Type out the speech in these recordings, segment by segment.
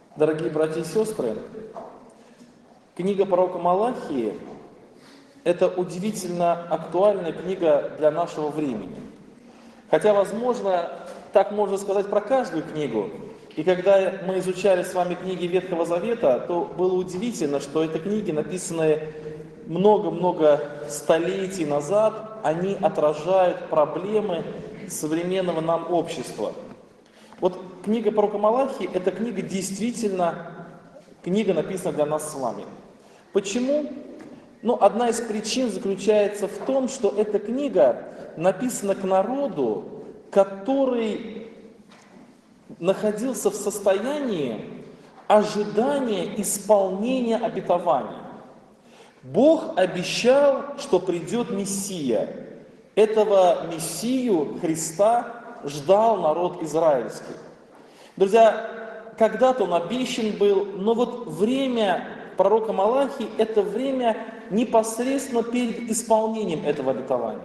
Дорогие братья и сестры, книга пророка Малахии – это удивительно актуальная книга для нашего времени. Хотя, возможно, так можно сказать про каждую книгу. И когда мы изучали с вами книги Ветхого Завета, то было удивительно, что это книги, написанные много-много столетий назад, они отражают проблемы современного нам общества. Вот книга пророка Малахии – это книга действительно, книга написана для нас с вами. Почему? Ну, одна из причин заключается в том, что эта книга написана к народу, который находился в состоянии ожидания исполнения обетования. Бог обещал, что придет Мессия. Этого Мессию, Христа, ждал народ израильский. Друзья, когда-то он обещан был, но вот время пророка Малахии – это время непосредственно перед исполнением этого обетования.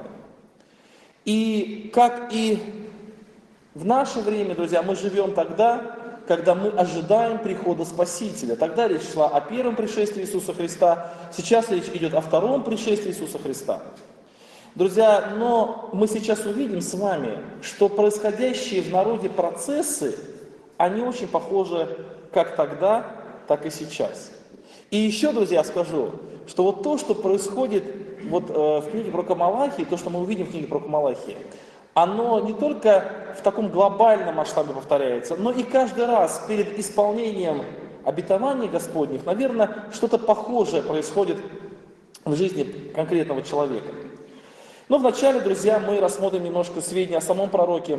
И как и в наше время, друзья, мы живем тогда, когда мы ожидаем прихода Спасителя. Тогда речь шла о первом пришествии Иисуса Христа, сейчас речь идет о втором пришествии Иисуса Христа. Друзья, но мы сейчас увидим с вами, что происходящие в народе процессы, они очень похожи как тогда, так и сейчас. И еще, друзья, скажу, что вот то, что происходит вот, в книге пророка Малахии, то, что мы увидим в книге пророка Малахии, оно не только в таком глобальном масштабе повторяется, но и каждый раз перед исполнением обетований Господних, наверное, что-то похожее происходит в жизни конкретного человека. Но вначале, друзья, мы рассмотрим немножко сведения о самом пророке.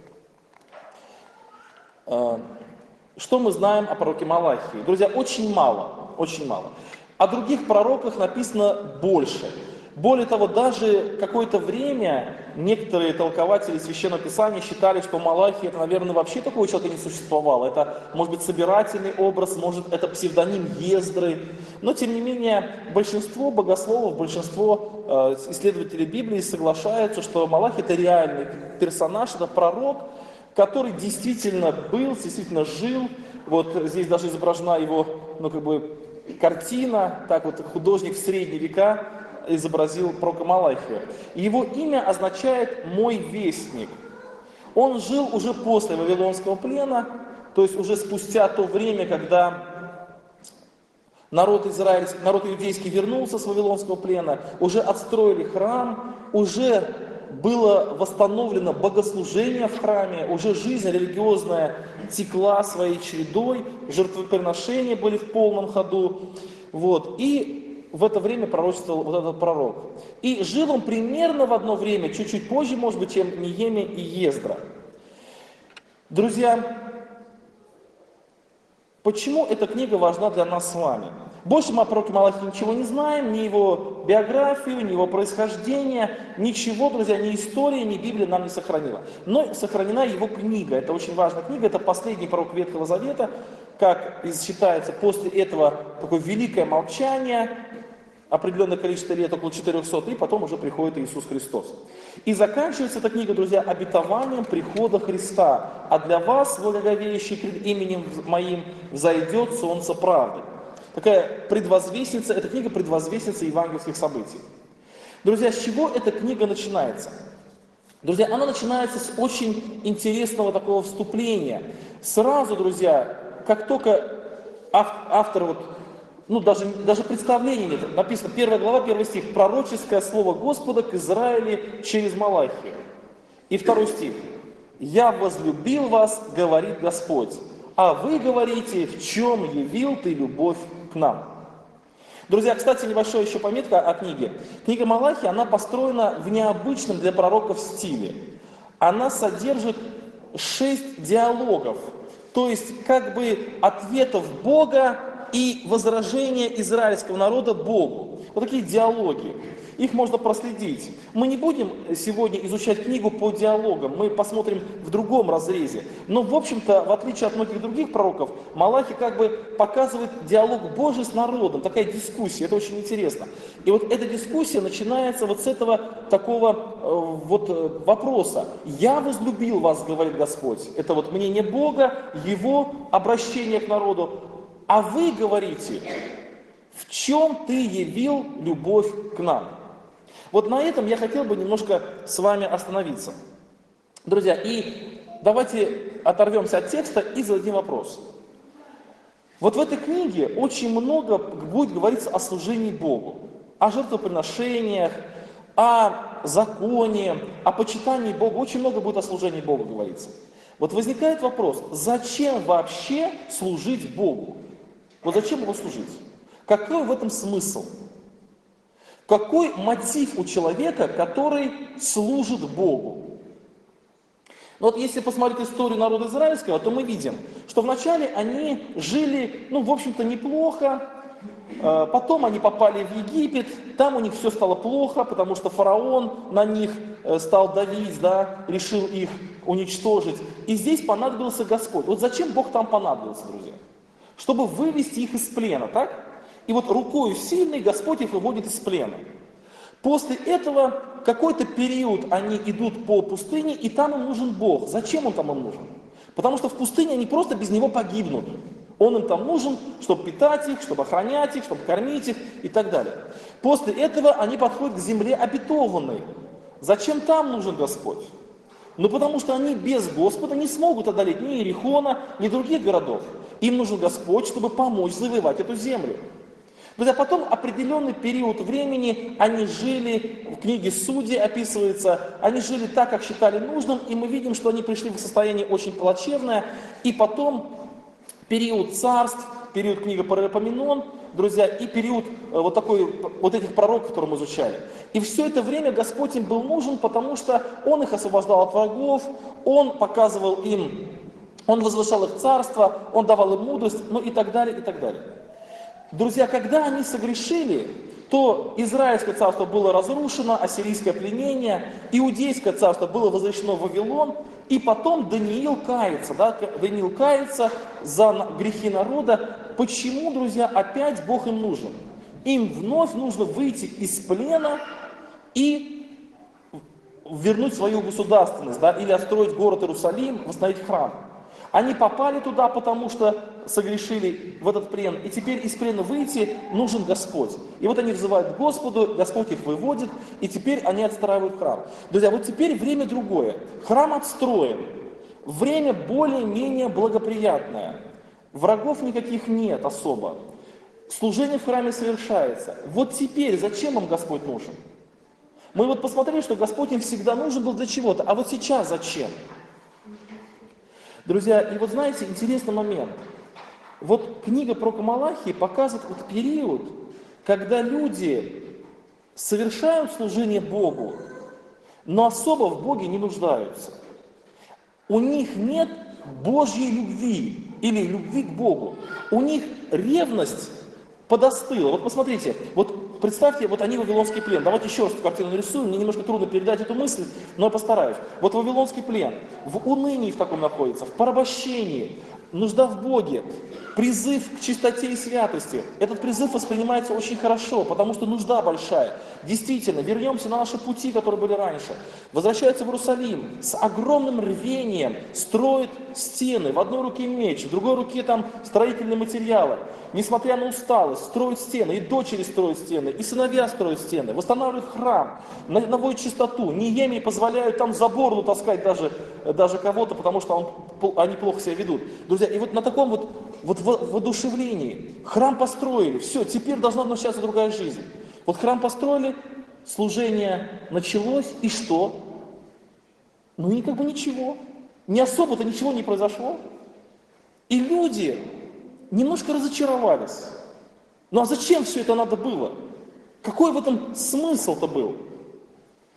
Что мы знаем о пророке Малахии? Друзья, очень мало, очень мало. О других пророках написано больше. Более того, даже какое-то время некоторые толкователи Священного Писания считали, что Малахия, это, наверное, вообще такого человека не существовало. Это, может быть, собирательный образ, может, это псевдоним Ездры. Но, тем не менее, большинство богословов, большинство исследователей Библии соглашаются, что Малахия – это реальный персонаж, это пророк, который действительно был, действительно жил. Вот здесь даже изображена его, картина, так вот художник в средние века изобразил пророка Малахию. Его имя означает «мой вестник». Он жил уже после Вавилонского плена, то есть уже спустя то время, когда народ иудейский вернулся с Вавилонского плена, уже отстроили храм, уже было восстановлено богослужение в храме, уже жизнь религиозная текла своей чередой, жертвоприношения были в полном ходу. Вот. И в это время пророчествовал вот этот пророк. И жил он примерно в одно время, чуть-чуть позже, может быть, чем Неемия и Ездра. Друзья, почему эта книга важна для нас с вами? Больше мы о пророке Малахии ничего не знаем, ни его биографию, ни его происхождение, ничего, друзья, ни история, ни Библия нам не сохранила. Но сохранена его книга, это очень важная книга, это последний пророк Ветхого Завета, как считается, после этого такое великое молчание, определенное количество лет, около 400, и потом уже приходит Иисус Христос. И заканчивается эта книга, друзья, обетованием прихода Христа. А для вас, благоговеющие пред именем моим, взойдет солнце правды. Такая предвозвестница, эта книга предвозвестница евангельских событий. Друзья, с чего эта книга начинается? Друзья, она начинается с очень интересного такого вступления. Сразу, друзья, как только автор, даже представления нет, написано 1 глава, 1 стих, пророческое слово Господа к Израилю через Малахию. И 2 стих, «Я возлюбил вас, говорит Господь, а вы говорите, в чем явил ты любовь к нам». Друзья, кстати, небольшая еще пометка о книге. Книга Малахии, она построена в необычном для пророков стиле. Она содержит 6 диалогов, то есть как бы ответов Бога и возражения израильского народа Богу. Вот такие диалоги. Их можно проследить. Мы не будем сегодня изучать книгу по диалогам, мы посмотрим в другом разрезе. Но, в общем-то, в отличие от многих других пророков, Малахи как бы показывает диалог Божий с народом, такая дискуссия, это очень интересно. И вот эта дискуссия начинается вот с этого такого вопроса. «Я возлюбил вас, говорит Господь». Это вот мнение Бога, Его обращение к народу. А вы говорите, в чем ты явил любовь к нам? Вот на этом я хотел бы немножко с вами остановиться. Друзья, и давайте оторвемся от текста и зададим вопрос. Вот в этой книге очень много будет говориться о служении Богу, о жертвоприношениях, о законе, о почитании Бога. Очень много будет о служении Богу говориться. Вот возникает вопрос, зачем вообще служить Богу? Вот зачем Ему служить? Какой в этом смысл? Какой мотив у человека, который служит Богу? Вот если посмотреть историю народа израильского, то мы видим, что вначале они жили, в общем-то, неплохо, потом они попали в Египет, там у них все стало плохо, потому что фараон на них стал давить, решил их уничтожить. И здесь понадобился Господь. Вот зачем Бог там понадобился, друзья? Чтобы вывести их из плена, так? И вот рукою сильной Господь их выводит из плена. После этого какой-то период они идут по пустыне, и там им нужен Бог. Зачем он там им нужен? Потому что в пустыне они просто без него погибнут. Он им там нужен, чтобы питать их, чтобы охранять их, чтобы кормить их и так далее. После этого они подходят к земле обетованной. Зачем там нужен Господь? Потому что они без Господа не смогут одолеть ни Иерихона, ни других городов. Им нужен Господь, чтобы помочь завоевать эту землю. Друзья, потом определенный период времени они жили, в книге Судей описывается, они жили так, как считали нужным, и мы видим, что они пришли в состояние очень плачевное, и потом период царств, период книги Паралипоменон, друзья, и период вот этих пророков, которые мы изучали. И все это время Господь им был нужен, потому что Он их освобождал от врагов, Он показывал им, Он возвышал их царство, Он давал им мудрость, и так далее, и так далее. Друзья, когда они согрешили, то Израильское царство было разрушено, ассирийское пленение, Иудейское царство было возвращено в Вавилон, и потом Даниил кается, Даниил кается за грехи народа. Почему, друзья, опять Бог им нужен? Им вновь нужно выйти из плена и вернуть свою государственность, или отстроить город Иерусалим, восстановить храм. Они попали туда, потому что согрешили в этот плен, и теперь из плена выйти нужен Господь. И вот они взывают к Господу, Господь их выводит, и теперь они отстраивают храм. Друзья, вот теперь время другое. Храм отстроен, время более-менее благоприятное. Врагов никаких нет особо. Служение в храме совершается. Вот теперь зачем им Господь нужен? Мы вот посмотрели, что Господь им всегда нужен был для чего-то, а вот сейчас зачем? Друзья, и вот знаете, интересный момент. Вот книга пророка Малахии показывает вот период, когда люди совершают служение Богу, но особо в Боге не нуждаются. У них нет Божьей любви или любви к Богу. У них ревность подостыла. Вот посмотрите, вот представьте, вот они Вавилонский плен. Давайте еще раз эту картину нарисуем. Мне немножко трудно передать эту мысль, но я постараюсь. Вот Вавилонский плен в унынии в таком находится, в порабощении, нужда в Боге, призыв к чистоте и святости. Этот призыв воспринимается очень хорошо, потому что нужда большая. Действительно, вернемся на наши пути, которые были раньше. Возвращаются в Иерусалим с огромным рвением, строят стены. В одной руке меч, в другой руке там строительные материалы. Несмотря на усталость, строят стены, и дочери строят стены, и сыновья строят стены, восстанавливают храм, наводят чистоту. Неемии позволяют там за бороду таскать даже кого-то, потому что они плохо себя ведут. Друзья, и вот на таком вот воодушевлении храм построили, все, теперь должна начаться другая жизнь. Вот храм построили, служение началось, и что? И как бы ничего. Не особо-то ничего не произошло. И люди немножко разочаровались. А зачем все это надо было? Какой в этом смысл-то был?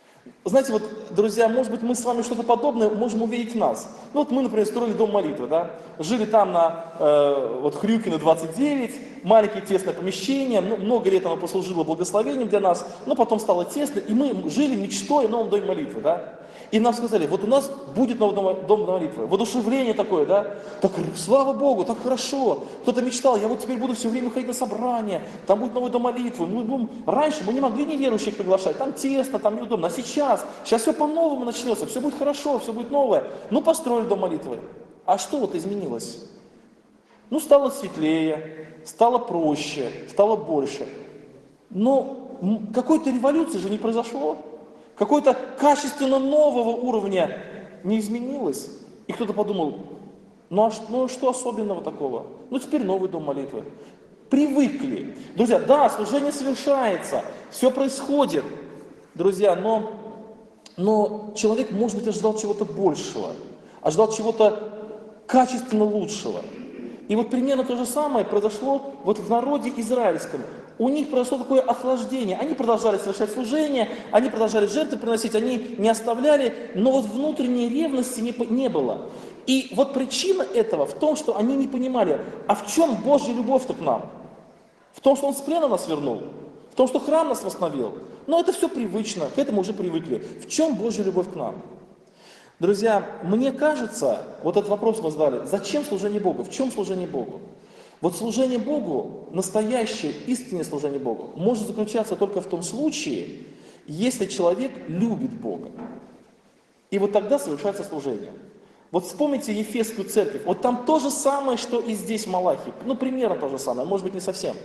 знаете, вот, друзья, может быть, мы с вами что-то подобное можем увидеть в нас. Ну, вот мы, например, строили дом молитвы, да, жили там на вот Хрюкина 29, маленькое тесное помещение, ну, много лет оно послужило благословением для нас, но потом стало тесно, и мы жили мечтой о новом доме молитвы, да. И нам сказали, вот у нас будет новый дом молитвы, воодушевление такое, да, так слава Богу, так хорошо, кто-то мечтал, я вот теперь буду все время ходить на собрания, там будет новый дом молитвы, раньше мы не могли неверующих приглашать, там тесно, там неудобно, а сейчас все по-новому начнется, все будет хорошо, все будет новое, ну построили дом молитвы, а что вот изменилось? Ну стало светлее, стало проще, стало больше, но какой-то революции же не произошло. Какой-то качественно нового уровня не изменилось. И кто-то подумал, ну что особенного такого? Ну теперь новый дом молитвы. Привыкли. Друзья, да, служение совершается, все происходит. Друзья, но человек, может быть, ожидал чего-то большего, ожидал чего-то качественно лучшего. И вот примерно то же самое произошло вот в народе израильском. У них произошло такое охлаждение. Они продолжали совершать служение, они продолжали жертвы приносить, они не оставляли, но вот внутренней ревности не было. И вот причина этого в том, что они не понимали, а в чем Божья любовь-то к нам? В том, что Он с плена нас вернул, в том, что храм нас восстановил. Но это все привычно, к этому уже привыкли. В чем Божья любовь к нам? Друзья, мне кажется, вот этот вопрос мы задали, зачем служение Богу, в чем служение Богу? Вот служение Богу, настоящее, истинное служение Богу, может заключаться только в том случае, если человек любит Бога. И вот тогда совершается служение. Вот вспомните Ефесскую церковь, вот там то же самое, что и здесь в Малахии. Ну, примерно то же самое, может быть, не совсем.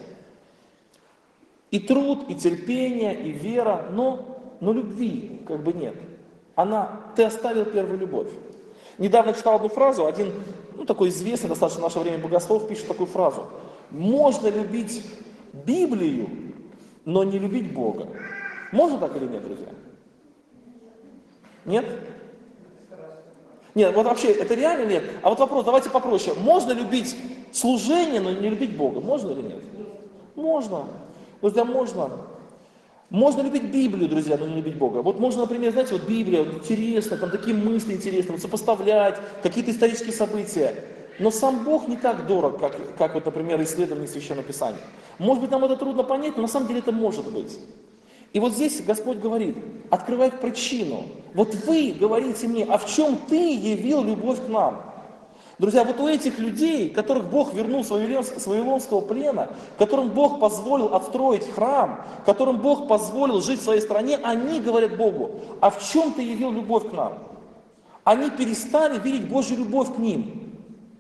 И труд, и терпение, и вера, но любви как бы нет. Ты оставил первую любовь. Недавно читал одну фразу, один, такой известный достаточно в наше время богослов пишет такую фразу. Можно любить Библию, но не любить Бога. Можно так или нет, друзья? Нет? Нет, вот вообще, это реально или нет? А вот вопрос, давайте попроще. Можно любить служение, но не любить Бога? Можно или нет? Можно. Друзья, можно. Можно любить Библию, друзья, но не любить Бога. Вот можно, например, знаете, вот Библия, вот интересно, там такие мысли интересные, вот сопоставлять, какие-то исторические события. Но сам Бог не так дорог, как вот, например, исследование Священного Писания. Может быть, нам это трудно понять, но на самом деле это может быть. И вот здесь Господь говорит, открывает причину. Вот вы говорите мне, а в чем ты явил любовь к нам? Друзья, вот у этих людей, которых Бог вернул с вавилонского плена, которым Бог позволил отстроить храм, которым Бог позволил жить в своей стране, они говорят Богу, а в чем ты явил любовь к нам? Они перестали видеть Божью любовь к ним.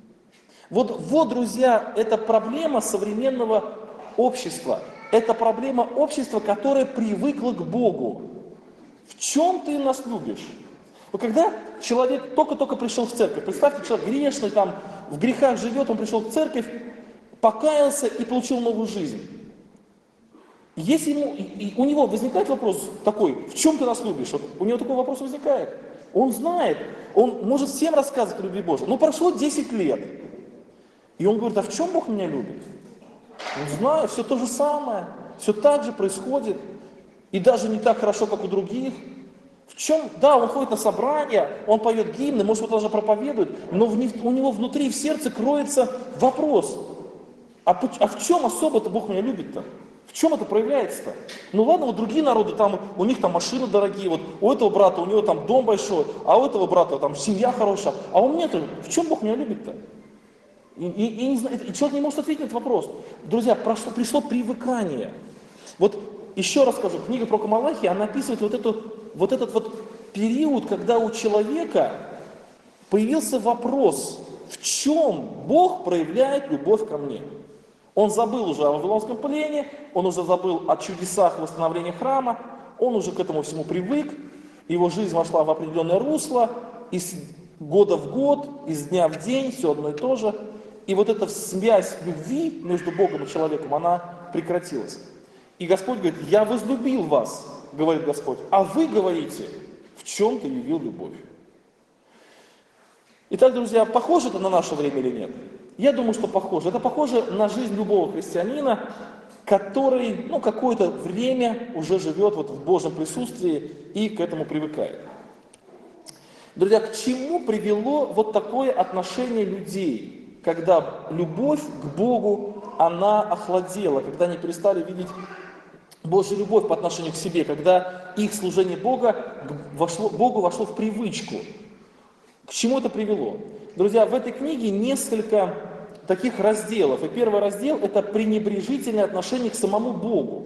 Вот, друзья, это проблема современного общества. Это проблема общества, которое привыкло к Богу. В чем ты нас любишь? Вот когда человек только-только пришел в церковь, представьте, человек грешный, там в грехах живет, он пришел в церковь, покаялся и получил новую жизнь. Если у него возникает вопрос такой, в чем ты нас любишь? Вот у него такой вопрос возникает. Он знает, он может всем рассказывать о любви Божьей. Но прошло 10 лет. И он говорит, а в чем Бог меня любит? Он знает, все то же самое, все так же происходит. И даже не так хорошо, как у других. В чем? Да, он ходит на собрания, он поет гимны, может, он даже проповедует, но у него внутри, в сердце кроется вопрос. А в чем особо-то Бог меня любит-то? В чем это проявляется-то? Ну ладно, вот другие народы, там, у них там машины дорогие, вот у этого брата, у него там дом большой, а у этого брата там семья хорошая, а у меня-то, в чем Бог меня любит-то? И человек не может ответить на этот вопрос. Друзья, пришло привыкание. Вот еще раз скажу, книга пророка Малахии, она описывает вот этот период, когда у человека появился вопрос, в чем Бог проявляет любовь ко мне. Он забыл уже о вавилонском плене, он уже забыл о чудесах восстановления храма, он уже к этому всему привык, его жизнь вошла в определенное русло, из года в год, из дня в день, все одно и то же. И вот эта связь любви между Богом и человеком, она прекратилась. И Господь говорит, я возлюбил вас, говорит Господь, а вы говорите, в чем ты явил любовь. Итак, друзья, похоже это на наше время или нет? Я думаю, что похоже. Это похоже на жизнь любого христианина, который, какое-то время уже живет вот в Божьем присутствии и к этому привыкает. Друзья, к чему привело вот такое отношение людей, когда любовь к Богу, она охладела, когда они перестали видеть Божью любовь по отношению к себе, когда их служение Богу вошло в привычку. К чему это привело? Друзья, в этой книге несколько таких разделов. И первый раздел – это пренебрежительное отношение к самому Богу.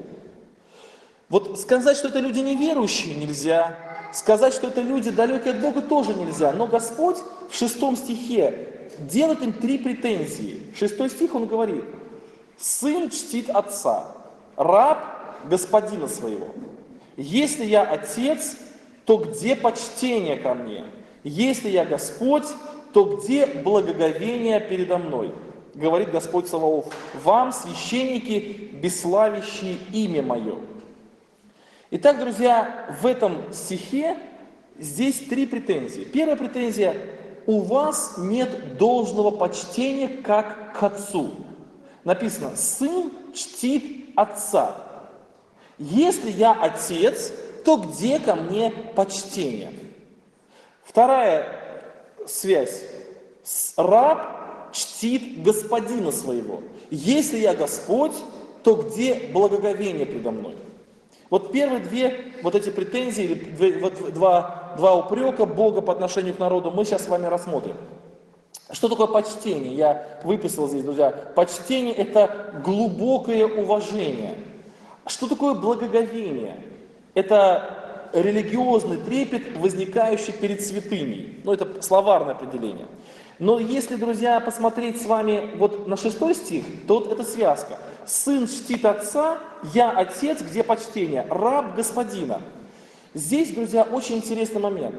Вот сказать, что это люди неверующие, нельзя. Сказать, что это люди далекие от Бога, тоже нельзя. Но Господь в 6 стихе делает им 3 претензии. 6 стих он говорит: «Сын чтит отца, раб господина своего. Если я отец, то где почтение ко мне? Если я Господь, то где благоговение передо мной? Говорит Господь Саваоф, вам, священники, бесславящие имя мое». Итак, друзья, в этом стихе здесь 3 претензии. Первая претензия: у вас нет должного почтения как к отцу. Написано: сын чтит отца. Если я отец, то где ко мне почтение? Вторая связь: раб чтит господина своего. Если я Господь, то где благоговение предо мной? Вот первые 2 вот эти претензии, или два упрека Бога по отношению к народу мы сейчас с вами рассмотрим. Что такое почтение? Я выписал здесь, друзья. Почтение – это глубокое уважение. Что такое благоговение? Это религиозный трепет, возникающий перед святыней. Это словарное определение. Но если, друзья, посмотреть с вами вот на 6 стих, то вот эта связка. Сын чтит отца, я отец, где почтение? Раб господина. Здесь, друзья, очень интересный момент.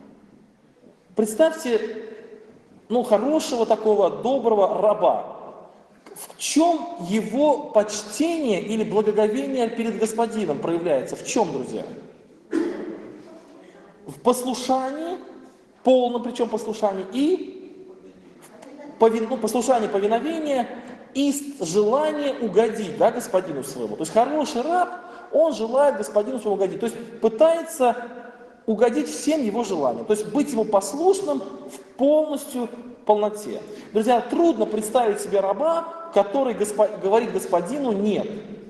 Представьте, хорошего такого, доброго раба. В чем его почтение или благоговение перед господином проявляется? В чем, друзья? В послушании, полном причем послушании, и послушание, повиновение, и желание угодить, господину своему. То есть хороший раб, он желает господину своему угодить. То есть пытается угодить всем его желаниям. То есть быть ему послушным в полноте. Друзья, трудно представить себе раба, который говорит господину «нет».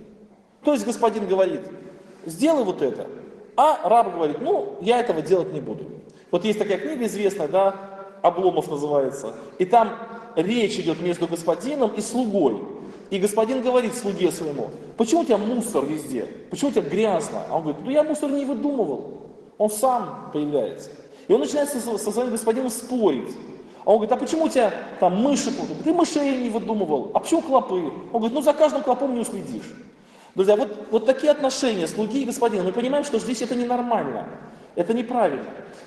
То есть господин говорит: сделай вот это. А раб говорит: я этого делать не буду. Вот есть такая книга известная, Обломов называется. И там речь идет между господином и слугой. И господин говорит слуге своему: почему у тебя мусор везде? Почему у тебя грязно? А он говорит: я мусор не выдумывал. Он сам появляется. И он начинает со своим господином спорить. А он говорит: а почему у тебя там мыши плутают? Ты мышей не выдумывал. А почему клопы? Он говорит: за каждым клопом не уследишь. Друзья, вот такие отношения слуги и господина. Мы понимаем, что здесь это ненормально. Это неправильно.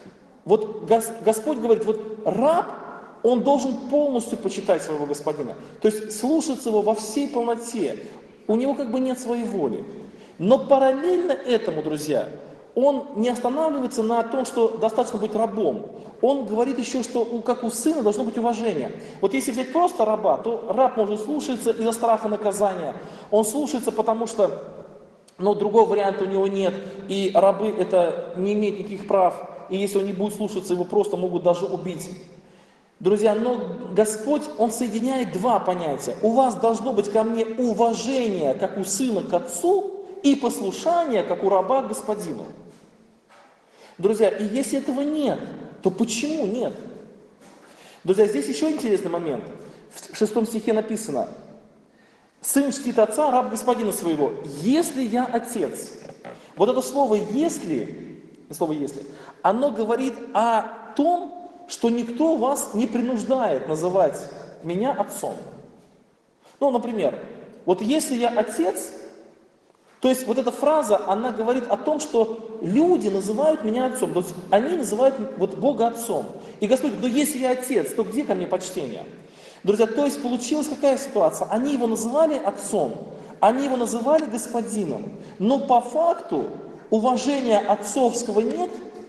Вот Господь говорит: раб, он должен полностью почитать своего господина. То есть слушаться его во всей полноте. У него нет своей воли. Но параллельно этому, друзья, он не останавливается на том, что достаточно быть рабом. Он говорит еще, что как у сына должно быть уважение. Вот если взять просто раба, то раб может слушаться из-за страха наказания. Он слушается, потому что другого варианта у него нет. И рабы это не имеют никаких прав. И если он не будет слушаться, его просто могут даже убить. Друзья, но Господь, Он соединяет 2 понятия. У вас должно быть ко мне уважение, как у сына к отцу, и послушание, как у раба к господину. Друзья, и если этого нет, то почему нет? Друзья, здесь еще интересный момент. В 6 стихе написано: сын чтит отца, раб господина своего. Если я отец. Вот это слово «если», оно говорит о том, что никто вас не принуждает называть меня отцом. Например, если я отец, то есть эта фраза, она говорит о том, что люди называют меня отцом, то есть они называют Бога отцом. И Господь говорит: если я отец, то где ко мне почтение? Друзья, то есть получилась какая ситуация? Они его называли отцом, они его называли господином, но по факту уважения отцовского нет,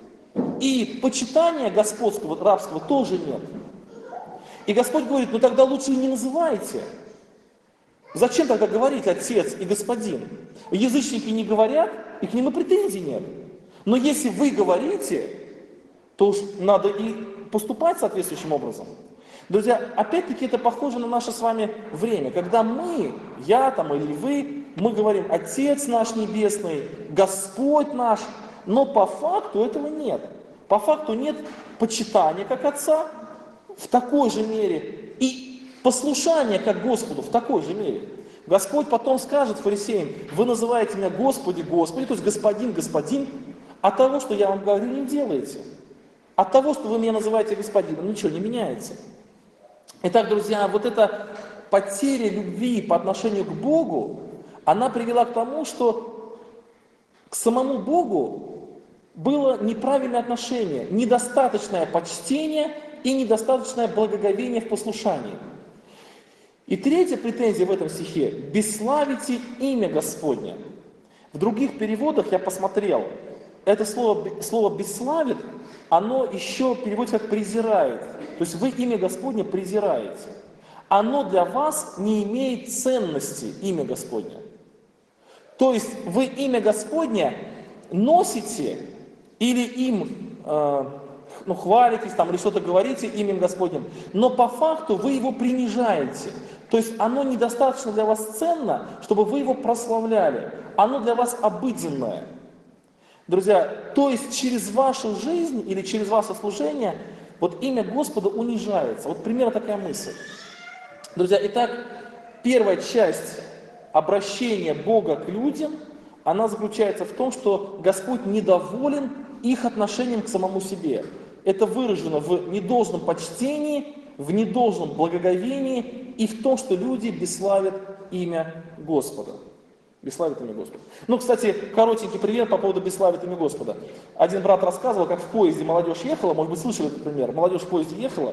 и почитания господского, рабского тоже нет. И Господь говорит: тогда лучше не называйте. Зачем тогда говорить отец и господин? Язычники не говорят, и к ним и претензий нет. Но если вы говорите, то уж надо и поступать соответствующим образом. Друзья, опять-таки это похоже на наше с вами время, когда мы, я там или вы, мы говорим Отец наш Небесный, Господь наш, но по факту этого нет. По факту нет почитания как Отца в такой же мере и послушания как Господу в такой же мере. Господь потом скажет фарисеям: вы называете меня Господи, Господи, то есть Господин, Господин, а того, что я вам говорю, не делаете. От того, что вы меня называете Господином, ничего не меняется. Итак, друзья, вот эта потеря любви по отношению к Богу, она привела к тому, что к самому Богу было неправильное отношение, недостаточное почтение и недостаточное благоговение в послушании. И третья претензия в этом стихе: «Бесславите имя Господне». В других переводах я посмотрел, это слово «бесславит», оно еще переводится как «презирает». То есть вы имя Господне презираете. Оно для вас не имеет ценности, имя Господне. То есть вы имя Господне носите или им хвалитесь там, или что-то говорите именем Господним, но по факту вы его принижаете. То есть оно недостаточно для вас ценно, чтобы вы его прославляли. Оно для вас обыденное. Друзья, то есть через вашу жизнь или через ваше служение вот имя Господа унижается. Вот примерно такая мысль. Друзья, итак, первая часть обращения Бога к людям, она заключается в том, что Господь недоволен их отношением к самому себе. Это выражено в недолжном почтении, в недолжном благоговении и в том, что люди бесславят имя Господа. Бесславит имя Господа. Ну, кстати, коротенький пример по поводу бесславит имя Господа. Один брат рассказывал, как в поезде молодежь ехала, может быть, слышали этот пример. Молодежь в поезде ехала,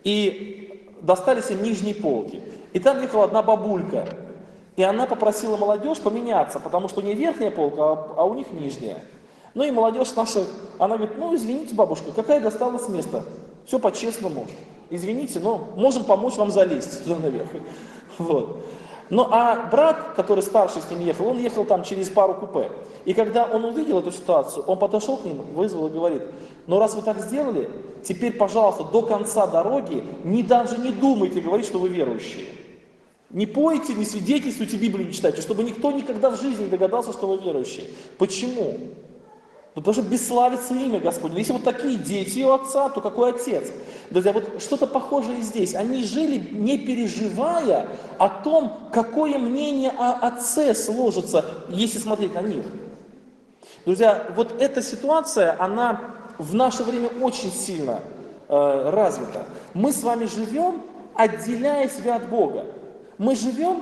и достались им нижние полки. И там ехала одна бабулька. И она попросила молодежь поменяться, потому что у нее верхняя полка, а у них нижняя. Ну и молодежь наша, она говорит: ну извините, бабушка, какая досталась место? Все по-честному. Извините, но можем помочь вам залезть туда наверх. Вот. Ну а брат, который старший с ним ехал, он ехал там через пару купе. И когда он увидел эту ситуацию, он подошел к ним, вызвал и говорит: ну раз вы так сделали, теперь, пожалуйста, до конца дороги даже не думайте говорить, что вы верующие. Не пойте, не свидетельствуйте, Библию не читайте, чтобы никто никогда в жизни не догадался, что вы верующие. Почему? Ну, потому что бесславится имя Господне. Если вот такие дети у отца, то какой отец? Друзья, вот что-то похожее здесь. Они жили, не переживая о том, какое мнение о отце сложится, если смотреть на них. Друзья, вот эта ситуация, она в наше время очень сильно развита. Мы с вами живем, отделяя себя от Бога. Мы живем,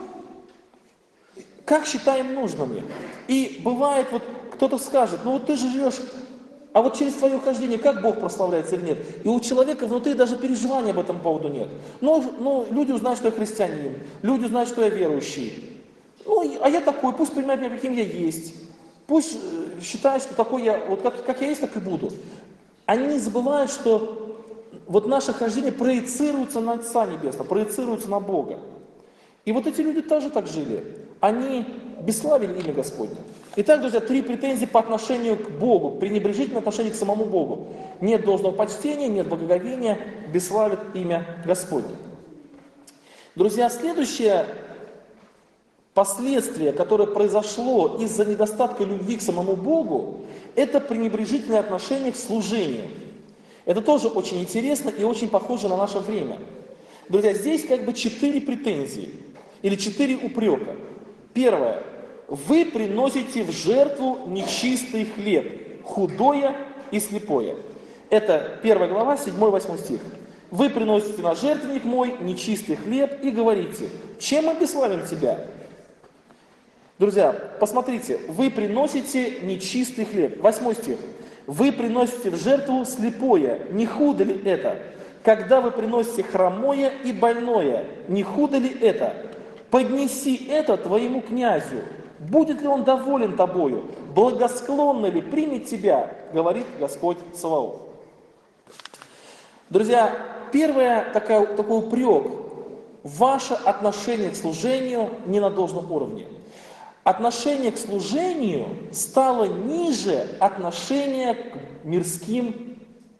как считаем нужными. И бывает, вот кто-то скажет: ну вот ты же живешь, а вот через твое хождение как Бог прославляется или нет? И у человека внутри даже переживания об этом поводу нет. Ну, люди узнают, что я христианин, люди узнают, что я верующий. Ну, а я такой, пусть понимают меня, каким я есть. Пусть считают, что такой я, вот как я есть, так и буду. Они забывают, что вот наше хождение проецируется на Отца Небесного, проецируется на Бога. И вот эти люди тоже так жили. Они бесславили имя Господне. Итак, друзья, 3 претензии по отношению к Богу, пренебрежительное отношение к самому Богу. Нет должного почтения, нет благоговения, бесславит имя Господне. Друзья, следующее последствие, которое произошло из-за недостатка любви к самому Богу, это пренебрежительное отношение к служению. Это тоже очень интересно и очень похоже на наше время. Друзья, здесь как бы 4 претензии или 4 упрека. Первое. Вы приносите в жертву нечистый хлеб, худое и слепое. Это 1 глава, 7-8 стих. Вы приносите на жертвенник мой нечистый хлеб и говорите: чем мы бесславим тебя? Друзья, посмотрите, вы приносите нечистый хлеб. 8 стих. Вы приносите в жертву слепое, не худо ли это? Когда вы приносите хромое и больное, не худо ли это? Поднеси это твоему князю. Будет ли он доволен тобою? Благосклонно ли примет тебя, говорит Господь Саваоф. Друзья, первый такой упрек. ваше отношение к служению не на должном уровне. Отношение к служению стало ниже отношения к мирским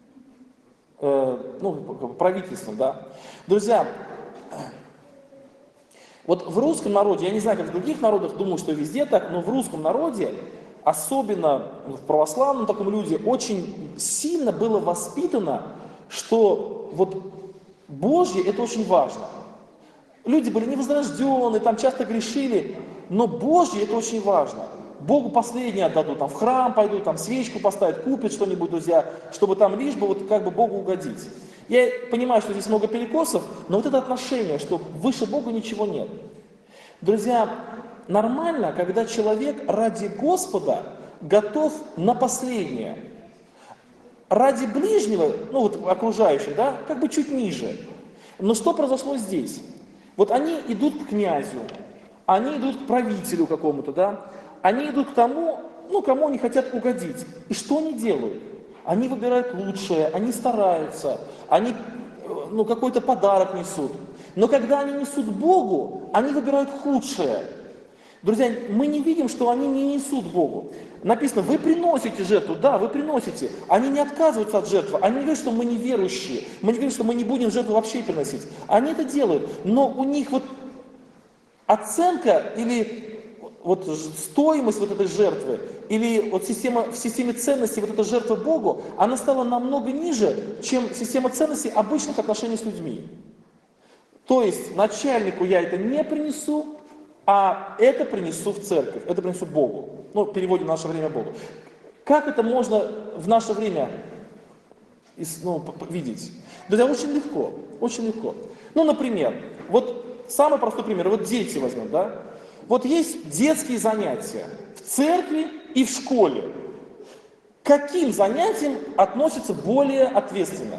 правительствам. Да? Друзья, вот в русском народе, я не знаю, как в других народах, думаю, что везде так, но в русском народе, особенно в православном таком люде, очень сильно было воспитано, что вот Божье это очень важно. Люди были невозрожденные, там часто грешили, но Божье это очень важно. Богу последнее отдадут, там в храм пойдут, там свечку поставят, купят что-нибудь, друзья, чтобы там лишь бы вот как бы Богу угодить. Я понимаю, что здесь много перекосов, но вот это отношение, что выше Бога ничего нет. Друзья, нормально, когда человек ради Господа готов на последнее. Ради ближнего, ну вот окружающих, да, как бы чуть ниже. Но что произошло здесь? Вот они идут к князю, они идут к правителю какому-то, да, они идут к тому, кому они хотят угодить. И что они делают? Они выбирают лучшее, они стараются, они какой-то подарок несут. Но когда они несут Богу, они выбирают худшее. Друзья, мы не видим, что они не несут Богу. Написано, вы приносите жертву, да, вы приносите. Они не отказываются от жертвы, они не говорят, что мы неверующие, мы не говорим, что мы не будем жертву вообще приносить. Они это делают, но у них вот оценка или вот стоимость вот этой жертвы, или вот в системе ценностей вот эта жертва Богу, она стала намного ниже, чем система ценностей обычных отношений с людьми. То есть начальнику я это не принесу, а это принесу в церковь, это принесу Богу. В переводе в наше время Богу. Как это можно в наше время видеть? Друзья, очень легко, очень легко. Например, вот самый простой пример, вот дети возьмем, да? Вот есть детские занятия в церкви и в школе. К каким занятиям относятся более ответственно?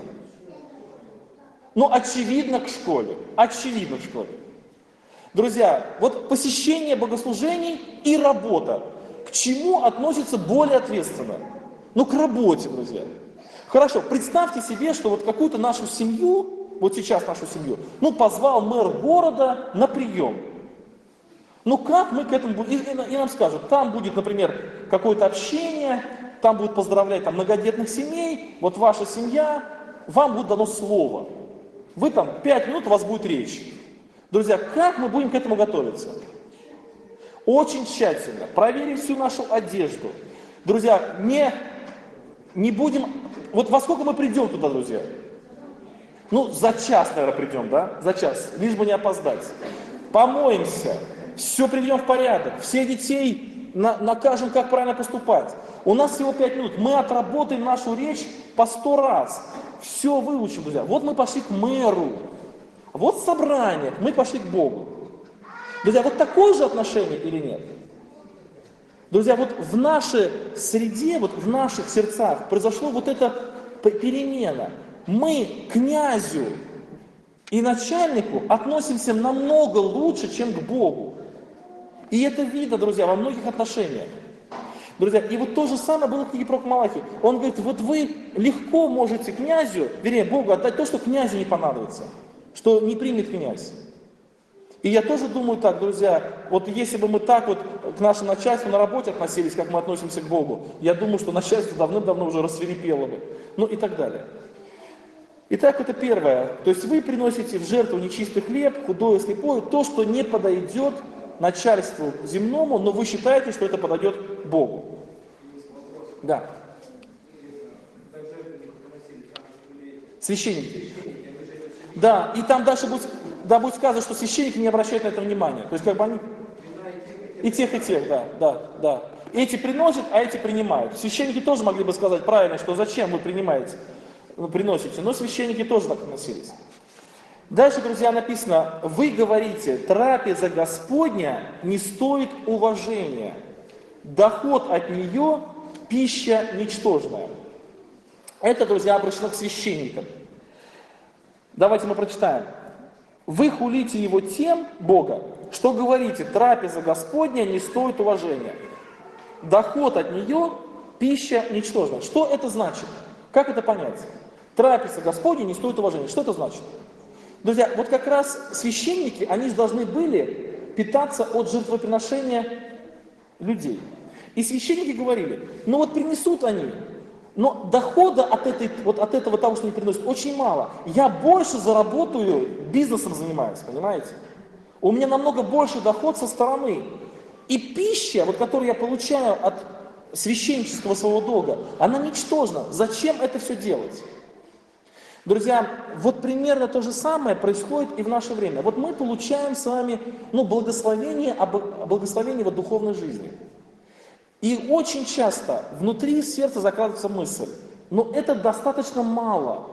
Очевидно, к школе. Очевидно, к школе. Друзья, вот посещение богослужений и работа. К чему относится более ответственно? К работе, друзья. Хорошо, представьте себе, что вот какую-то нашу семью, вот сейчас нашу семью, позвал мэр города на прием. Как мы к этому будем? И нам скажут, там будет, например, какое-то общение, там будут поздравлять там, многодетных семей, вот ваша семья, вам будет дано слово. Вы там 5 минут, у вас будет речь. Друзья, как мы будем к этому готовиться? Очень тщательно, проверим всю нашу одежду. Друзья, не будем... Вот во сколько мы придем туда, друзья? За час, наверное, придем, да? За час, лишь бы не опоздать. Помоемся, все приведем в порядок, все детей накажем, как правильно поступать. У нас всего 5 минут, мы отработаем нашу речь по 100 раз. Все выучим, друзья. Вот мы пошли к мэру. Вот собрание, мы пошли к Богу. Друзья, вот такое же отношение или нет? Друзья, вот в нашей среде, вот в наших сердцах произошло вот эта перемена. Мы к князю и начальнику относимся намного лучше, чем к Богу. И это видно, друзья, во многих отношениях. Друзья, и вот то же самое было в книге пророка Малахии. Он говорит, вот вы легко можете князю, Богу отдать то, что князю не понадобится, что не примет князь. И я тоже думаю так, друзья, вот если бы мы так вот к нашему начальству на работе относились, как мы относимся к Богу, я думаю, что начальство давным-давно уже рассвирепело бы. И так далее. Итак, это первое. То есть вы приносите в жертву нечистый хлеб, худое, слепое, то, что не подойдет начальству земному, но вы считаете, что это подойдет Богу. Да. Священники. Да, и там дальше будет сказано, что священники не обращают на это внимания. То есть они... И тех, да. Эти приносят, а эти принимают. Священники тоже могли бы сказать правильно, что зачем вы приносите, но священники тоже так относились. Дальше, друзья, написано, вы говорите, трапеза Господня не стоит уважения, доход от нее пища ничтожная. Это, друзья, обращено к священникам. Давайте мы прочитаем. Вы хулите его тем, Бога, что говорите, трапеза Господня не стоит уважения. Доход от нее пища ничтожная. Что это значит? Как это понять? Трапеза Господня не стоит уважения. Что это значит? Друзья, вот как раз священники, они же должны были питаться от жертвоприношения людей. И священники говорили, ну вот принесут они, но дохода от этого того, что они приносят, очень мало. Я больше заработаю, бизнесом занимаюсь, понимаете? У меня намного больше доход со стороны. И пища, вот, которую я получаю от священнического своего долга, она ничтожна. Зачем это все делать? Друзья, вот примерно то же самое происходит и в наше время. Вот мы получаем с вами благословение вот духовной жизни. И очень часто внутри сердца закладывается мысль, но это достаточно мало.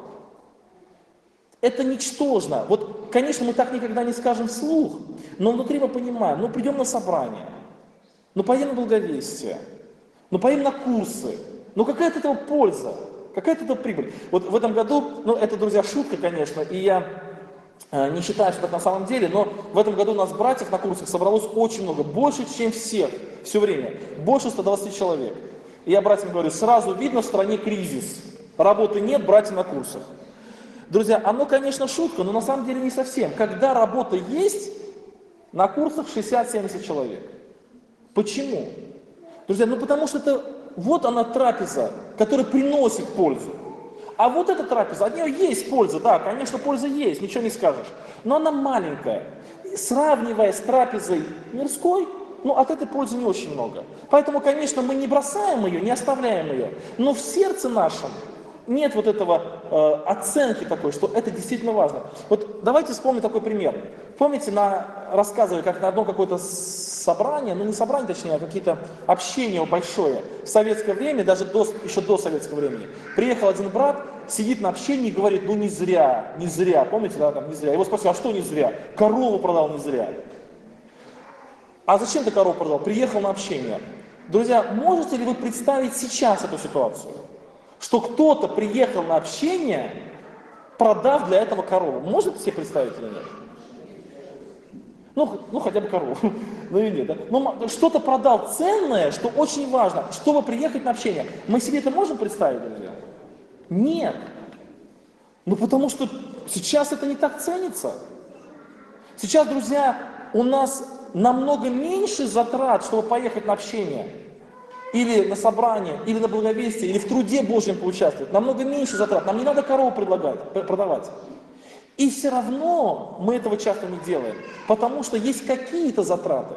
Это ничтожно. Вот, конечно, мы так никогда не скажем вслух, но внутри мы понимаем, ну придем на собрание, ну поедем на благовестие, ну поедем на курсы, ну какая от этого польза, какая от этого прибыль. Вот в этом году, ну это, друзья, шутка, конечно, и я не считаю, что это на самом деле, но в этом году у нас братьев на курсах собралось очень много, больше, чем всех, все время, больше 120 человек. И я братьям говорю, сразу видно, в стране кризис, работы нет, братья на курсах. Друзья, оно, конечно, шутка, но на самом деле не совсем. Когда работа есть, на курсах 60-70 человек. Почему? Друзья, ну потому что это вот она трапеза, которая приносит пользу. А вот эта трапеза, от нее есть польза, да, конечно, польза есть, ничего не скажешь. Но она маленькая. Сравнивая с трапезой мирской, ну от этой пользы не очень много. Поэтому, конечно, мы не бросаем ее, не оставляем ее. Но в сердце нашем нет вот этого оценки такой, что это действительно важно. Вот давайте вспомним такой пример. Помните, рассказывали, как на одно какое-то собрание, ну не собрание точнее, а какие-то общения большое. В советское время, даже еще до советского времени, приехал один брат, сидит на общении и говорит, ну не зря, помните, да, там не зря. Его спросили, а что не зря? Корову продал не зря. А зачем ты корову продал? Приехал на общение. Друзья, можете ли вы представить сейчас эту ситуацию? Что кто-то приехал на общение, продав для этого корову. Можете себе представить или нет? Ну хотя бы корову. Ну и нет, да? Но что-то продал ценное, что очень важно, чтобы приехать на общение. Мы себе это можем представить, друзья? Нет. Ну потому что сейчас это не так ценится. Сейчас, друзья, у нас намного меньше затрат, чтобы поехать на общение. Или на собрание, или на благовестие, или в труде Божьем поучаствовать. Намного меньше затрат. Нам не надо корову продавать. И все равно мы этого часто не делаем, потому что есть какие-то затраты.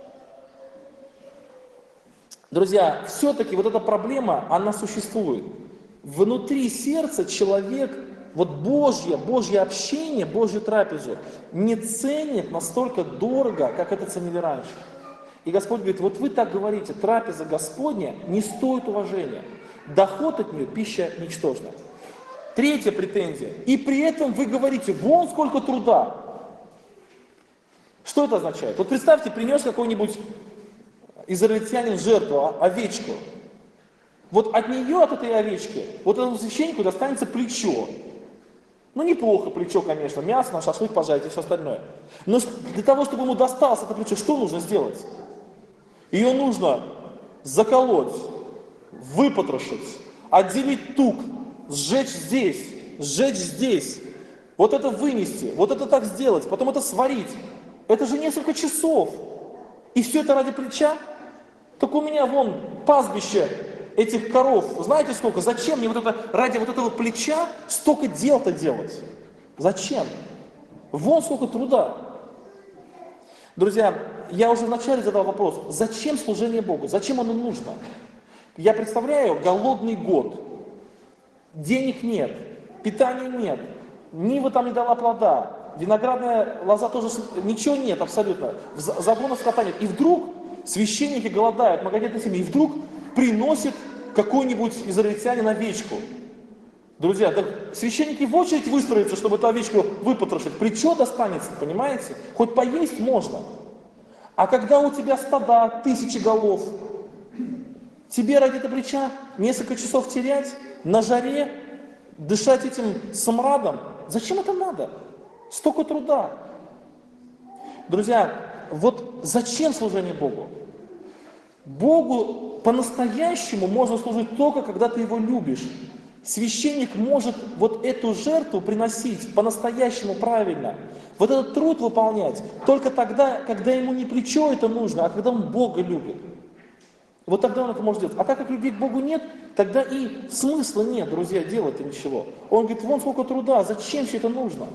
Друзья, все-таки вот эта проблема, она существует. Внутри сердца человек, вот Божье общение, Божью трапезу не ценит настолько дорого, как это ценили раньше. И Господь говорит, вот вы так говорите, трапеза Господня не стоит уважения. Доход от нее, пища ничтожна. Третья претензия. И при этом вы говорите, вон сколько труда. Что это означает? Вот представьте, принес какой-нибудь израильтянин в жертву, овечку. Вот от нее, от этой овечки, вот этому священнику достанется плечо. Ну неплохо плечо, конечно, мясо, на шашлык пожарить и все остальное. Но для того, чтобы ему досталось это плечо, что нужно сделать? Ее нужно заколоть, выпотрошить, отделить тук, сжечь здесь, вот это вынести, вот это так сделать, потом это сварить. Это же несколько часов. И все это ради плеча? Так у меня вон пастбище этих коров, знаете сколько? Зачем мне ради вот этого плеча столько дел-то делать? Зачем? Вон сколько труда. Друзья, я уже вначале задал вопрос, зачем служение Богу, зачем оно нужно? Я представляю голодный год, денег нет, питания нет, нива там не дала плода, виноградная лоза тоже, ничего нет абсолютно, загонов скота нет. И вдруг священники голодают, многодетные семьи, и вдруг приносит какой-нибудь израильтянин овечку. Друзья, так священники в очередь выстроятся, чтобы эту овечку выпотрошить. Плечо достанется, понимаете? Хоть поесть можно. А когда у тебя стада, 1000 голов, тебе ради этого плеча несколько часов терять, на жаре, дышать этим смрадом, зачем это надо? Столько труда. Друзья, вот зачем служение Богу? Богу по-настоящему можно служить только, когда ты Его любишь. священник может вот эту жертву приносить по-настоящему правильно, вот этот труд выполнять только тогда, когда ему не плечо это нужно, а когда он Бога любит. Вот тогда он это может делать. А так как любви к Богу нет, тогда и смысла нет, друзья, делать-то ничего. Он говорит, вон сколько труда, зачем все это нужно?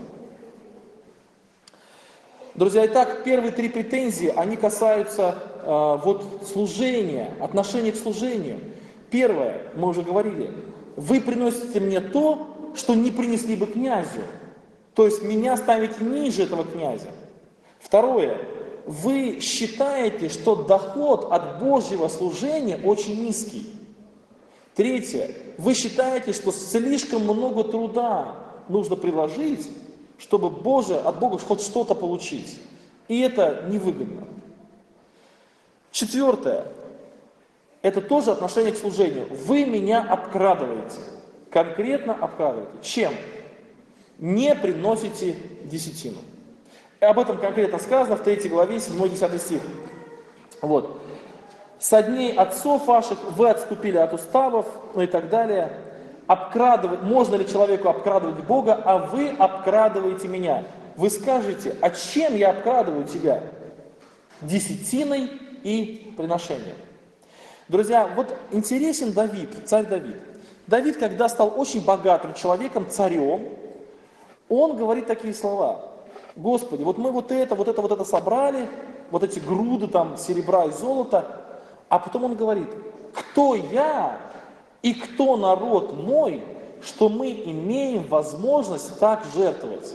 Друзья, итак, первые три претензии, они касаются вот служения, отношения к служению. Первое, мы уже говорили, вы приносите мне то, что не принесли бы князю. То есть меня ставите ниже этого князя. Второе, вы считаете, что доход от Божьего служения очень низкий. Третье, вы считаете, что слишком много труда нужно приложить, чтобы от Бога хоть что-то получить. И это невыгодно. Четвертое, это тоже отношение к служению. Вы меня обкрадываете. Конкретно обкрадываете. Чем? Не приносите десятину. И об этом конкретно сказано в 3 главе, 7-10 стих. Вот. «Со дней отцов ваших вы отступили от уставов», ну и так далее. Можно ли человеку обкрадывать Бога, а вы обкрадываете меня? Вы скажете, а чем я обкрадываю тебя? Десятиной и приношением. Друзья, вот интересен Давид, царь Давид. Давид, когда стал очень богатым человеком, царем, он говорит такие слова. Господи, вот мы вот это собрали, вот эти груды там серебра и золота, а потом он говорит, кто я и кто народ мой, что мы имеем возможность так жертвовать?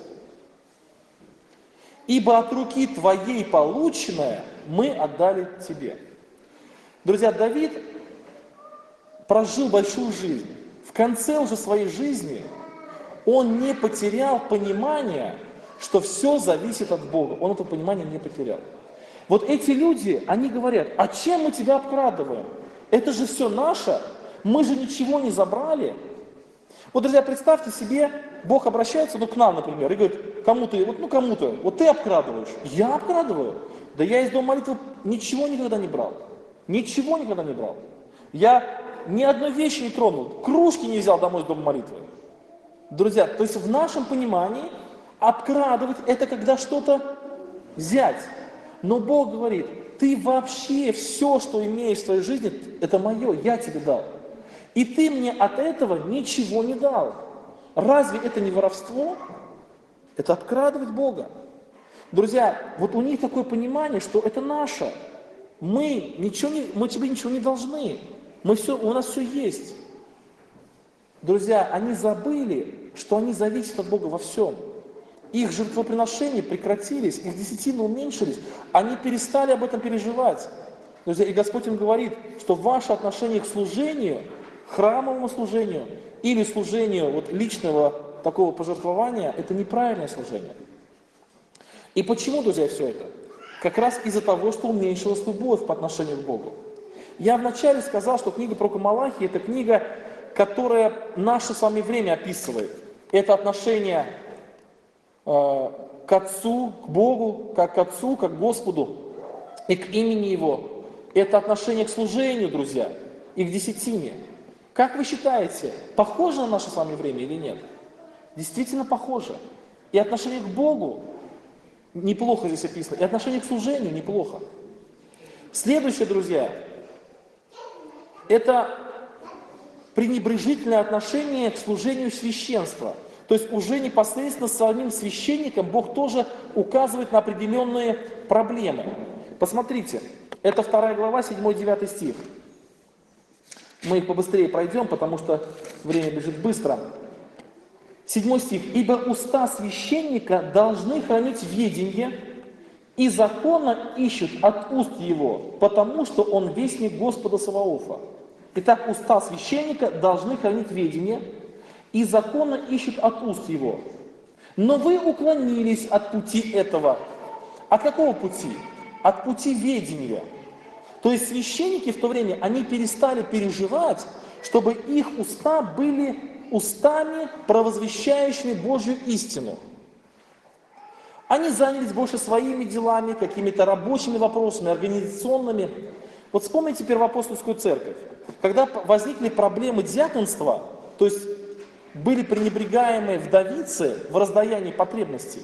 Ибо от руки твоей полученное мы отдали тебе. Друзья, Давид прожил большую жизнь. В конце уже своей жизни он не потерял понимания, что все зависит от Бога. Он это понимание не потерял. Вот эти люди, они говорят, а чем мы тебя обкрадываем? Это же все наше, мы же ничего не забрали. Вот, друзья, представьте себе, Бог обращается, к нам, например, и говорит, кому-то, вот ты обкрадываешь. Я обкрадываю? Да я из дома молитвы ничего никогда не брал. Ничего никогда не брал. Я ни одной вещи не тронул, кружки не взял домой из дома молитвы. Друзья, то есть в нашем понимании обкрадывать это когда что-то взять. Но Бог говорит, ты вообще все, что имеешь в своей жизни, это мое, я тебе дал. И ты мне от этого ничего не дал. Разве это не воровство? Это обкрадывать Бога. Друзья, вот у них такое понимание, что это наше. Мы тебе ничего не должны. У нас все есть. Друзья, они забыли, что они зависят от Бога во всем. Их жертвоприношения прекратились, их десятины уменьшились, они перестали об этом переживать. Друзья, и Господь им говорит, что ваше отношение к служению, храмовому служению или служению личного такого пожертвования, это неправильное служение. И почему, друзья, все это? Как раз из-за того, что уменьшилась любовь по отношению к Богу. Я вначале сказал, что книга пророка Малахии – это книга, которая наше с вами время описывает. Это отношение к Отцу, к Богу, как к Отцу, как к Господу и к имени Его. Это отношение к служению, друзья, и к десятине. Как вы считаете, похоже на наше с вами время или нет? Действительно похоже. И отношение к Богу неплохо здесь описано, и отношение к служению неплохо. Следующее, друзья, это пренебрежительное отношение к служению священства. То есть уже непосредственно с самим священником Бог тоже указывает на определенные проблемы. Посмотрите, это 2 глава, 7-9 стих. Мы их побыстрее пройдем, потому что время бежит быстро. 7 стих. «Ибо уста священника должны хранить ведение, и законно ищут от уст его, потому что он вестник Господа Саваофа». Итак, уста священника должны хранить ведение, и законно ищут от уст его. Но вы уклонились от пути этого. От какого пути? От пути ведения. То есть священники в то время, они перестали переживать, чтобы их уста были устами, провозвещающими Божью истину. Они занялись больше своими делами, какими-то рабочими вопросами, организационными. Вот вспомните первоапостольскую церковь. Когда возникли проблемы диаконства, то есть были пренебрегаемые вдовицы в раздаянии потребностей,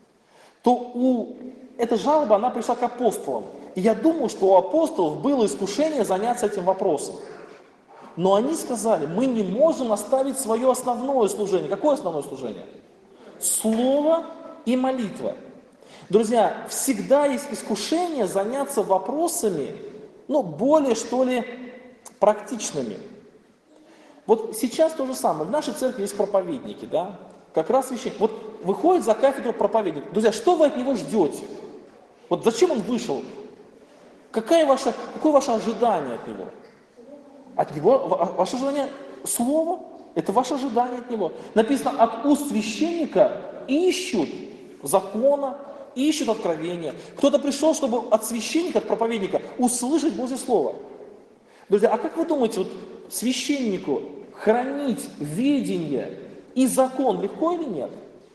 то эта жалоба, она пришла к апостолам. И я думаю, что у апостолов было искушение заняться этим вопросом. Но они сказали, мы не можем оставить свое основное служение. Какое основное служение? Слово и молитва. Друзья, всегда есть искушение заняться вопросами, более, что ли, практичными. Вот сейчас то же самое. В нашей церкви есть проповедники, да? Как раз священник. Вот выходит за кафедру проповедник. Друзья, что вы от него ждете? Вот зачем он вышел? Какое ваше ожидание от него? От него, ваше ожидание слово, это ваше ожидание от него. Написано, от уст священника ищут закона, ищут откровения. Кто-то пришел, чтобы от священника, от проповедника услышать Божье Слово. Друзья, а как вы думаете, вот священнику хранить ведение и закон легко или нет?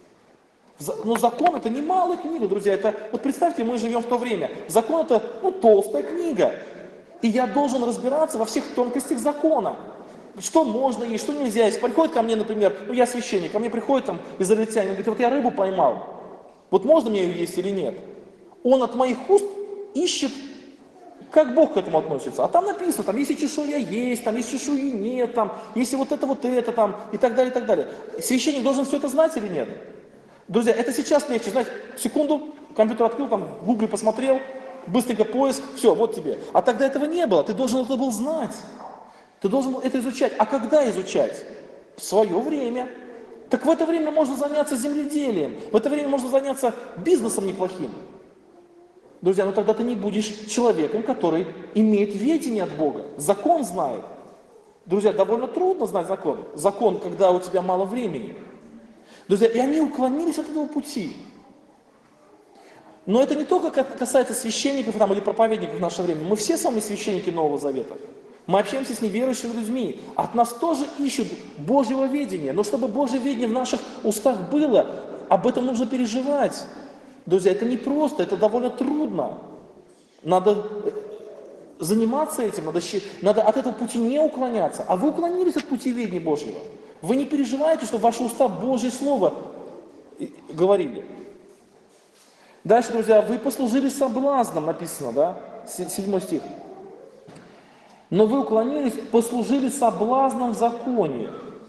Но закон это не малая книга, друзья. Вот представьте, мы живем в то время. Закон это толстая книга. И я должен разбираться во всех тонкостях закона. Что можно есть, что нельзя есть. Приходит ко мне, например, я священник, ко мне приходит израильтянин, говорит, вот я рыбу поймал. Вот можно мне ее есть или нет? Он от моих уст ищет, как Бог к этому относится. А там написано, если чешуя есть, если чешуи нет, если вот это, и так далее, и так далее. Священник должен все это знать или нет? Друзья, это сейчас легче, знаете, секунду, компьютер открыл, в гугле посмотрел, быстренько поиск, все, вот тебе. А тогда этого не было, ты должен это был знать. Ты должен был это изучать. А когда изучать? В свое время. Так в это время можно заняться земледелием, в это время можно заняться бизнесом неплохим. Друзья, тогда ты не будешь человеком, который имеет ведение от Бога, закон знает. Друзья, довольно трудно знать закон. Закон, когда у тебя мало времени. Друзья, и они уклонились от этого пути. Но это не только касается священников или проповедников в наше время. Мы все с вами священники Нового Завета. Мы общаемся с неверующими людьми. От нас тоже ищут Божьего ведения. Но чтобы Божье ведение в наших устах было, об этом нужно переживать. Друзья, это не просто, это довольно трудно. Надо заниматься этим, надо от этого пути не уклоняться. А вы уклонились от пути ведения Божьего. Вы не переживаете, что в ваши уста Божье Слово говорили. Дальше, друзья, вы послужили соблазном, написано, да? 7 стих. Но вы уклонились, послужили соблазном в законе,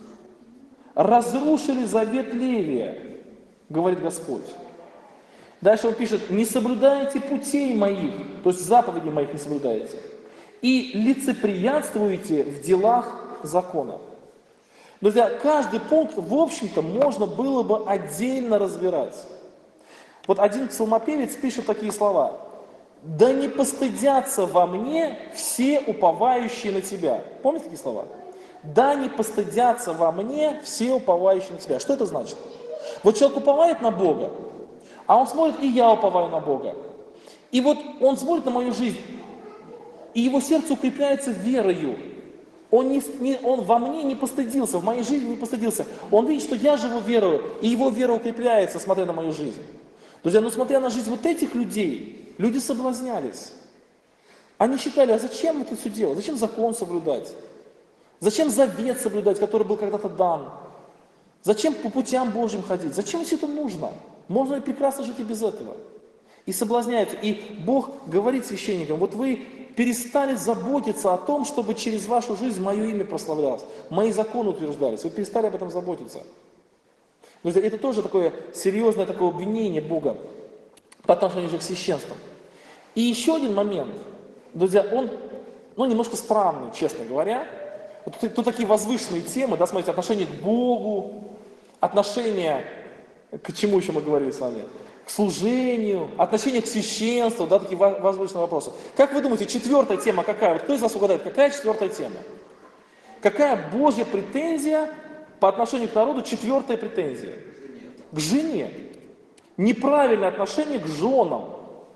разрушили завет Левия, говорит Господь. Дальше он пишет, не соблюдаете путей моих, то есть заповедей моих не соблюдаете, и лицеприятствуете в делах закона. Друзья, каждый пункт, в общем-то, можно было бы отдельно разбирать. Вот один псалмопевец пишет такие слова. «Да не постыдятся во мне все уповающие на Тебя». Помните такие слова? «Да не постыдятся во мне все уповающие на Тебя». Что это значит? Вот человек уповает на Бога, а он смотрит, и я уповаю на Бога. И вот он смотрит на мою жизнь, и его сердце укрепляется верою. Он во мне не постыдился, в моей жизни не постыдился. Он видит, что я живу верою, и его вера укрепляется, смотря на мою жизнь. Друзья, смотря на жизнь вот этих людей, люди соблазнялись. Они считали, а зачем это все делать? Зачем закон соблюдать? Зачем завет соблюдать, который был когда-то дан? Зачем по путям Божьим ходить? Зачем все это нужно? Можно прекрасно жить и без этого. И соблазняются. И Бог говорит священникам, вот вы перестали заботиться о том, чтобы через вашу жизнь мое имя прославлялось, мои законы утверждались. Вы перестали об этом заботиться. Друзья, это тоже такое серьезное такое обвинение Бога по отношению к священству. И еще один момент, друзья, он немножко странный, честно говоря. Вот тут такие возвышенные темы, да, смотрите, отношение к Богу, отношение к чему еще мы говорили с вами? К служению, отношение к священству, да, такие возвышенные вопросы. Как вы думаете, 4-я тема какая? Вот кто из вас угадает, какая 4-я тема? Какая Божья претензия по отношению к народу, 4-я претензия? К жене. Неправильное отношение к женам.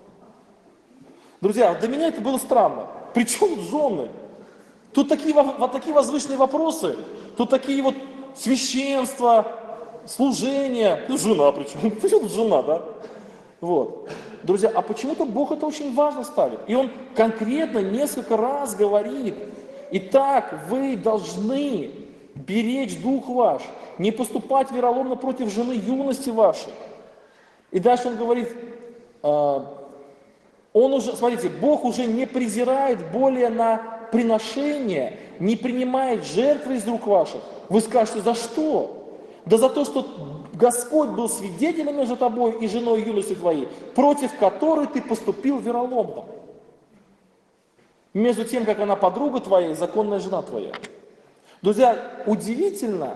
Друзья, для меня это было странно. Причем жены? Тут такие возвышенные вопросы, тут такие вот священства, служение, жена причем, почему жена, да? Вот. Друзья, а почему-то Бог это очень важно ставит. И Он конкретно несколько раз говорит, итак, вы должны беречь дух ваш, не поступать вероломно против жены юности вашей. И дальше он говорит, он уже, смотрите, Бог уже не презирает более на приношение, не принимает жертвы из рук ваших. Вы скажете, за что? Да за то, что Господь был свидетелем между тобой и женой юности твоей, против которой ты поступил вероломно. Между тем, как она подруга твоя и законная жена твоя. Друзья, удивительно,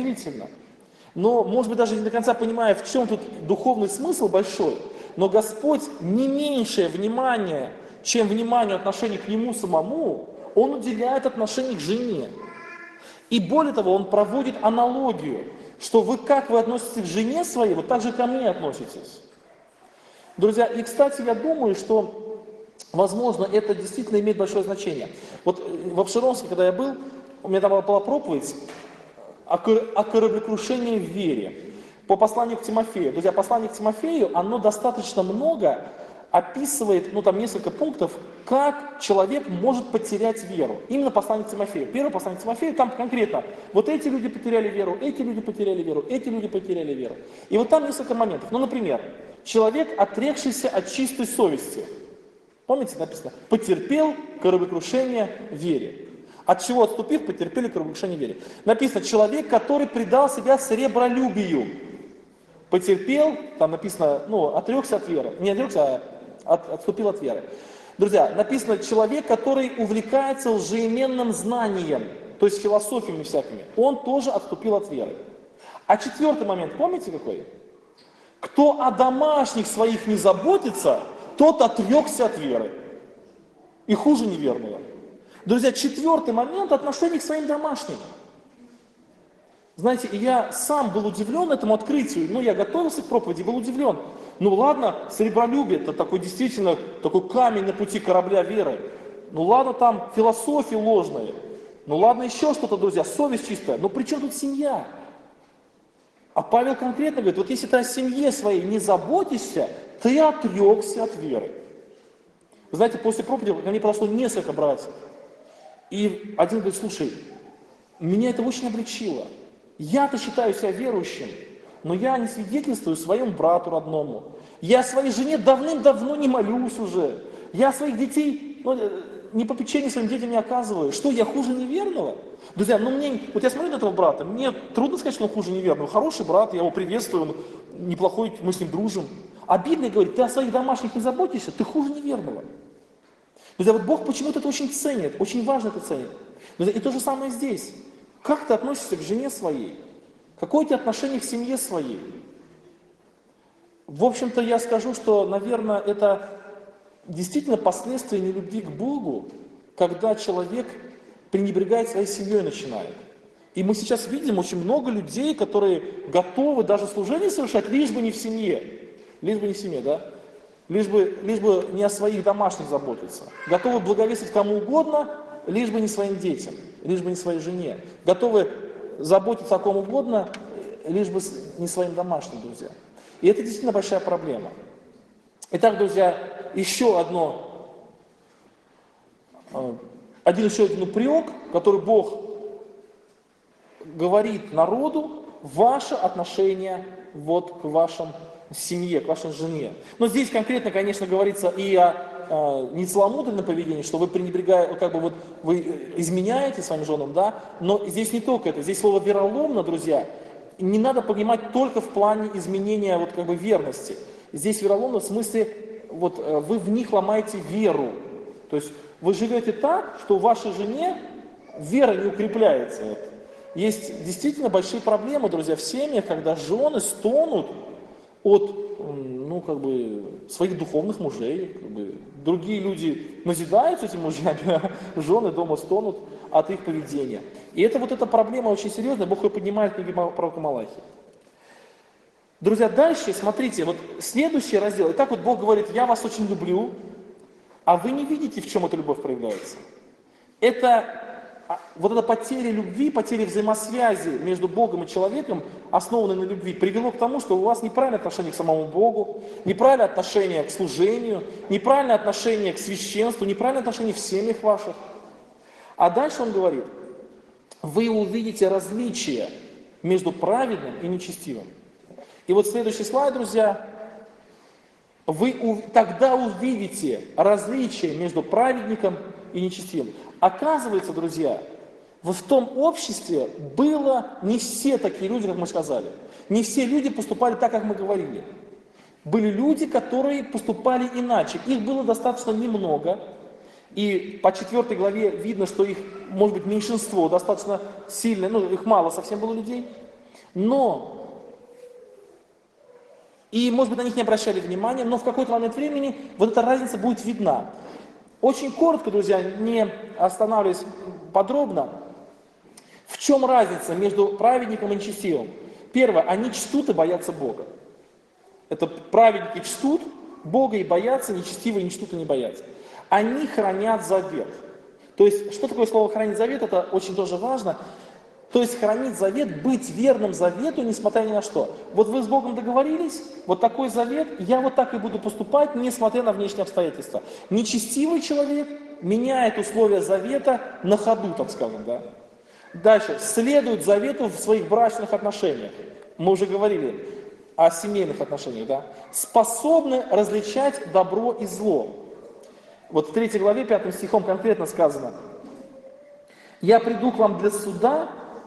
но, может быть, даже не до конца понимая, в чем тут духовный смысл большой, но Господь не меньшее внимание, чем вниманию отношений к Нему самому, Он уделяет отношению к жене. И более того, Он проводит аналогию, что как вы относитесь к жене своей, вот так же ко мне относитесь. Друзья, и, кстати, я думаю, что, возможно, это действительно имеет большое значение. Вот в Апшеронске, когда я был, у меня там была проповедь о кораблекрушении в вере. По посланию к Тимофею. Друзья, послание к Тимофею, оно достаточно много описывает, там несколько пунктов, как человек может потерять веру. Именно послание к Тимофею. Первое послание к Тимофею, там конкретно, вот эти люди потеряли веру, эти люди потеряли веру, эти люди потеряли веру. И вот там несколько моментов. Например, человек, отрекшийся от чистой совести. Помните, написано, потерпел кораблекрушение в вере. От чего отступив, потерпели кораблекрушение в вере. Написано, человек, который предал себя сребролюбию. Потерпел, там написано, отрекся от веры. Не отрекся, а отступил от веры. Друзья, написано, человек, который увлекается лжеименным знанием, то есть философиями всякими, он тоже отступил от веры. А четвертый момент, помните какой? Кто о домашних своих не заботится, тот отрекся от веры. И хуже неверного. Друзья, четвертый момент — отношение к своим домашним. Знаете, я сам был удивлен этому открытию, я готовился к проповеди, был удивлен. Ладно, сребролюбие — это такой действительно такой камень на пути корабля веры. Ладно, там философии ложные. Ладно, еще что-то, друзья, совесть чистая. Но при чем тут семья? А Павел конкретно говорит, вот если ты о семье своей не заботишься, ты отрекся от веры. Вы знаете, после проповеди ко мне подошло несколько братьев. И один говорит, слушай, меня это очень облегчило. Я-то считаю себя верующим, но я не свидетельствую своему брату родному. Я своей жене давным-давно не молюсь уже. Я своих детей, не попечение своим детям не оказываю. Что, я хуже неверного? Друзья, вот я смотрю на этого брата, мне трудно сказать, что он хуже неверного. Хороший брат, я его приветствую, он неплохой, мы с ним дружим. А Библия говорит, ты о своих домашних не заботишься, ты хуже неверного. Друзья, вот Бог почему-то это очень ценит, очень важно это ценит. Друзья, и то же самое здесь. Как ты относишься к жене своей? Какое у тебя отношение к семье своей? В общем-то, я скажу, что, наверное, это действительно последствия нелюбви к Богу, когда человек пренебрегает своей семьей начинает. И мы сейчас видим очень много людей, которые готовы даже служение совершать, лишь бы не в семье. Лишь бы не в семье, да? Лишь бы не о своих домашних заботиться. Готовы благовестить кому угодно, лишь бы не своим детям, лишь бы не своей жене. Готовы заботиться о ком угодно, лишь бы не своим домашним, друзья. И это действительно большая проблема. Итак, друзья, еще один упрек, который Бог говорит народу, ваше отношение к вашим семье, к вашей жене. Но здесь конкретно, конечно, говорится и о нецеломудренном поведении, что вы пренебрегаете, вы изменяете своим женам, да, но здесь не только это, здесь слово вероломно, друзья, не надо понимать только в плане изменения верности. Здесь вероломно в смысле, вы в них ломаете веру. То есть вы живете так, что в вашей жене вера не укрепляется. Есть действительно большие проблемы, друзья, в семьях, когда жены стонут от своих духовных мужей. Другие люди назидаются этими мужьями, а жены дома стонут от их поведения. И эта проблема очень серьезная, Бог ее поднимает в книге пророка Малахии. Друзья, дальше, смотрите, следующий раздел. Итак, Бог говорит, я вас очень люблю, а вы не видите, в чем эта любовь проявляется. Это потеря любви, потеря взаимосвязи между Богом и человеком, основанной на любви, привело к тому, что у вас неправильное отношение к самому Богу, неправильное отношение к служению, неправильное отношение к священству, неправильное отношение в семьях ваших. А дальше он говорит, вы увидите различия между праведным и нечестивым. И вот следующий слайд, друзья. Вы тогда увидите различия между праведником и нечестивым. Оказывается, друзья, вот в том обществе было не все такие люди, как мы сказали. Не все люди поступали так, как мы говорили. Были люди, которые поступали иначе. Их было достаточно немного. И по 4 главе видно, что их, может быть, меньшинство достаточно сильное, их мало совсем было людей. И, может быть, на них не обращали внимания, но в какой-то момент времени вот эта разница будет видна. Очень коротко, друзья, не останавливаясь подробно, в чем разница между праведником и нечестивым? Первое, они чтут и боятся Бога. Это праведники чтут Бога и боятся, нечестивые не чтут и не боятся. Они хранят завет. То есть, что такое слово «хранить завет»? Это очень тоже важно. То есть хранить завет, быть верным завету, несмотря ни на что. Вот вы с Богом договорились, вот такой завет, я вот так и буду поступать, несмотря на внешние обстоятельства. Нечестивый человек меняет условия завета на ходу, так скажем, да. Дальше, следует завету в своих брачных отношениях. Мы уже говорили о семейных отношениях, да. Способны различать добро и зло. Вот в 3 главе, 5 стихом конкретно сказано: «Я приду к вам для суда,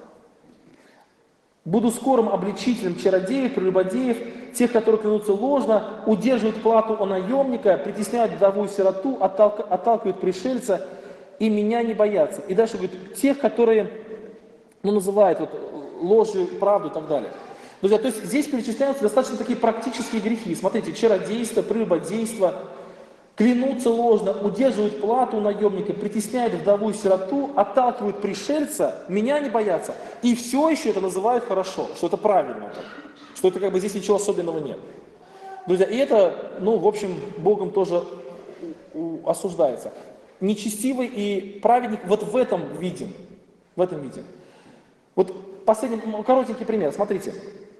буду скорым обличителем чародеев, прелюбодеев, тех, которые клянутся ложно, удерживают плату у наемника, притесняют вдову и сироту, отталкивают пришельца, и меня не боятся». И дальше говорит, тех, которые называют ложью, правду и так далее. Друзья, то есть здесь перечисляются достаточно такие практические грехи. Смотрите, чародейство, прелюбодейство, клянутся ложно, удерживают плату у наемника, притесняют вдову и сироту, отталкивают пришельца, меня не боятся. И все еще это называют хорошо, что это правильно, что это здесь ничего особенного нет. Друзья, и это, в общем, Богом тоже осуждается. Нечестивый и праведник вот в этом виден. Вот последний коротенький пример, смотрите.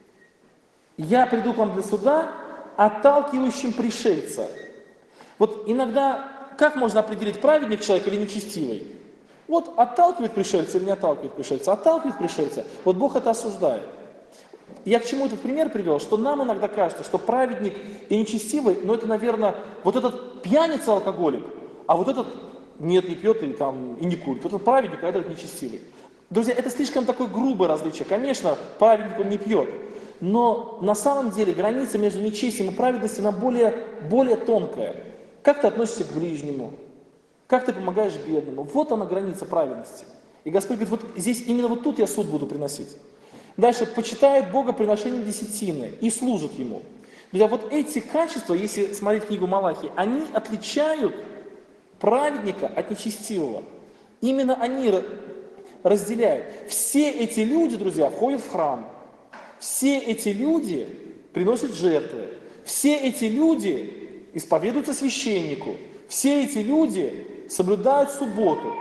«Я приду к вам для суда, отталкивающим пришельца». Вот иногда, как можно определить, праведник человек или нечестивый? Вот отталкивает пришельца или не отталкивает пришельца? Отталкивает пришельца. Вот Бог это осуждает. Я к чему этот пример привел? Что нам иногда кажется, что праведник и нечестивый, это, наверное, вот этот пьяница-алкоголик, а вот этот нет, не пьет и не курит. Вот этот праведник, а этот нечестивый. Друзья, это слишком такое грубое различие. Конечно, праведник он не пьет. Но на самом деле граница между нечестием и праведностью, она более тонкая. Как ты относишься к ближнему? Как ты помогаешь бедному? Вот она граница праведности. И Господь говорит, вот здесь, именно вот тут я суд буду приносить. Дальше, почитают Бога приношением десятины и служат Ему. Друзья, вот эти качества, если смотреть книгу Малахии, они отличают праведника от нечестивого. Именно они разделяют. Все эти люди, друзья, входят в храм. Все эти люди приносят жертвы. Все эти люди исповедуются священнику. Все эти люди соблюдают субботу.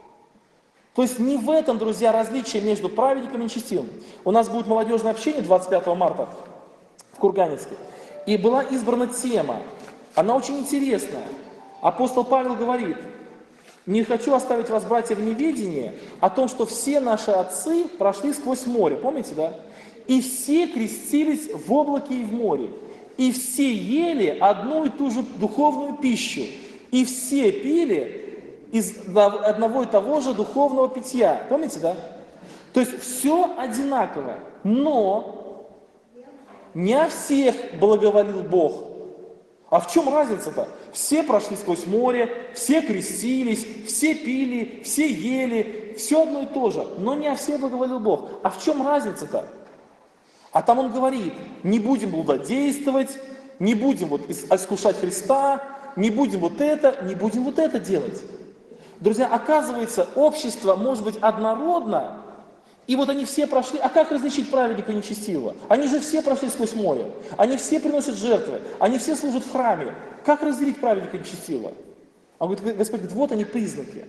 То есть не в этом, друзья, различие между праведником и нечестивым. У нас будет молодежное общение 25 марта в Курганецке. И была избрана тема. Она очень интересная. Апостол Павел говорит: «Не хочу оставить вас, братья, в неведении о том, что все наши отцы прошли сквозь море». Помните, да? «И все крестились в облаке и в море. И все ели одну и ту же духовную пищу, и все пили из одного и того же духовного питья». Помните, да? То есть все одинаково, но не о всех благоволил Бог. А в чем разница-то? Все прошли сквозь море, все крестились, все пили, все ели, все одно и то же, но не о всех благоволил Бог. А в чем разница-то? А там он говорит, не будем блудодействовать, не будем искушать Христа, не будем вот это делать. Друзья, оказывается, общество может быть однородно, и вот они все прошли, а как различить праведника и нечестивого? Они же все прошли сквозь море, они все приносят жертвы, они все служат в храме. Как разделить праведника и нечестивого? Он говорит, Господь говорит, вот они признаки.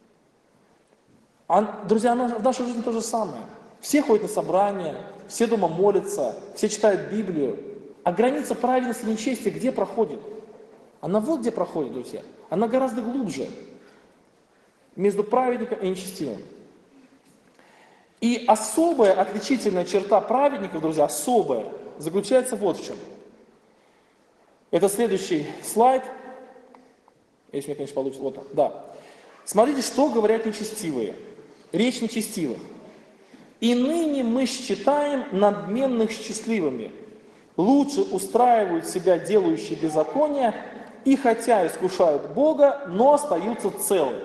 Друзья, в нашей жизни то же самое. Все ходят на собрания, все дома молятся, все читают Библию. А граница праведности и нечестия где проходит? Она вот где проходит, друзья. Она гораздо глубже. Между праведником и нечестивым. И особая отличительная черта праведников, друзья, особая, заключается вот в чем. Это следующий слайд. Если мне, конечно, получится. Вот он. Да. Смотрите, что говорят нечестивые. Речь нечестивых. «И ныне мы считаем надменных счастливыми. Лучше устраивают себя делающие беззакония, и хотя искушают Бога, но остаются целы».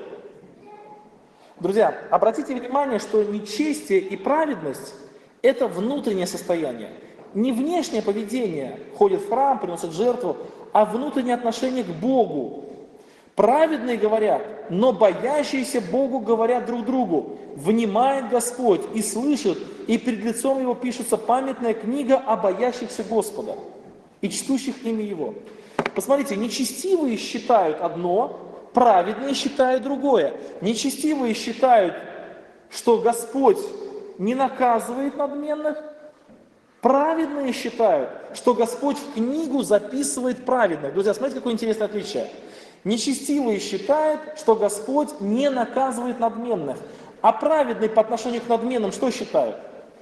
Друзья, обратите внимание, что нечестие и праведность – это внутреннее состояние. Не внешнее поведение, ходит в храм, приносит жертву, а внутреннее отношение к Богу. Праведные говорят, но боящиеся Богу говорят друг другу: «Внимает Господь и слышит, и пред лицом Его пишется памятная книга о боящихся Господа и чтущих имя Его». Посмотрите, нечестивые считают одно, праведные считают другое. Нечестивые считают, что Господь не наказывает надменных. Праведные считают, что Господь в книгу записывает праведных. Друзья, смотрите, какое интересное отличие. Нечестивые считают, что Господь не наказывает надменных. А праведные по отношению к надменным что считают?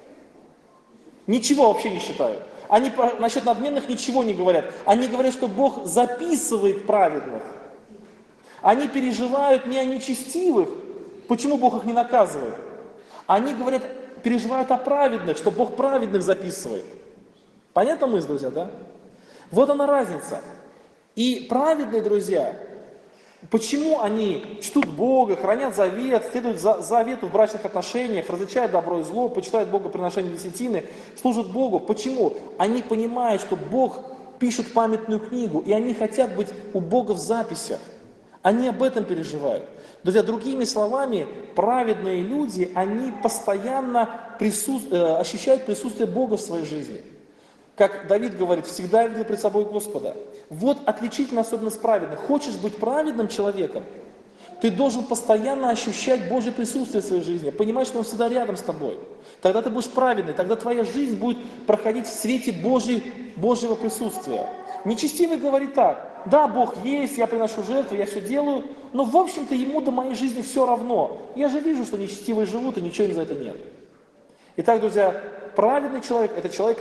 Ничего вообще не считают. Они насчет надменных ничего не говорят. Они говорят, что Бог записывает праведных. Они переживают не о нечестивых, почему Бог их не наказывает. Они говорят, переживают о праведных, что Бог праведных записывает. Понятна мысль, друзья, да? Вот она разница. И праведные, друзья, почему они чтут Бога, хранят завет, следуют завету в брачных отношениях, различают добро и зло, почитают Бога приношение десятины, служат Богу? Почему? Они понимают, что Бог пишет памятную книгу, и они хотят быть у Бога в записях. Они об этом переживают. Друзья, другими словами, праведные люди, они постоянно ощущают присутствие Бога в своей жизни. Как Давид говорит, всегда видел пред собой Господа. Вот отличительная особенность праведных. Хочешь быть праведным человеком, ты должен постоянно ощущать Божье присутствие в своей жизни, понимать, что Он всегда рядом с тобой. Тогда ты будешь праведный, тогда твоя жизнь будет проходить в свете Божьего присутствия. Нечестивый говорит так: да, Бог есть, я приношу жертву, я все делаю, но в общем-то ему до моей жизни все равно. Я же вижу, что нечестивые живут, и ничего им за это нет. Итак, друзья, праведный человек – это человек,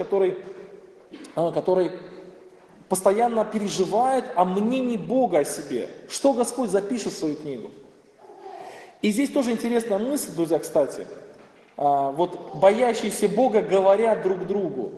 который постоянно переживает о мнении Бога о себе, что Господь запишет в свою книгу. И здесь тоже интересная мысль, друзья, кстати. Вот боящиеся Бога говорят друг другу.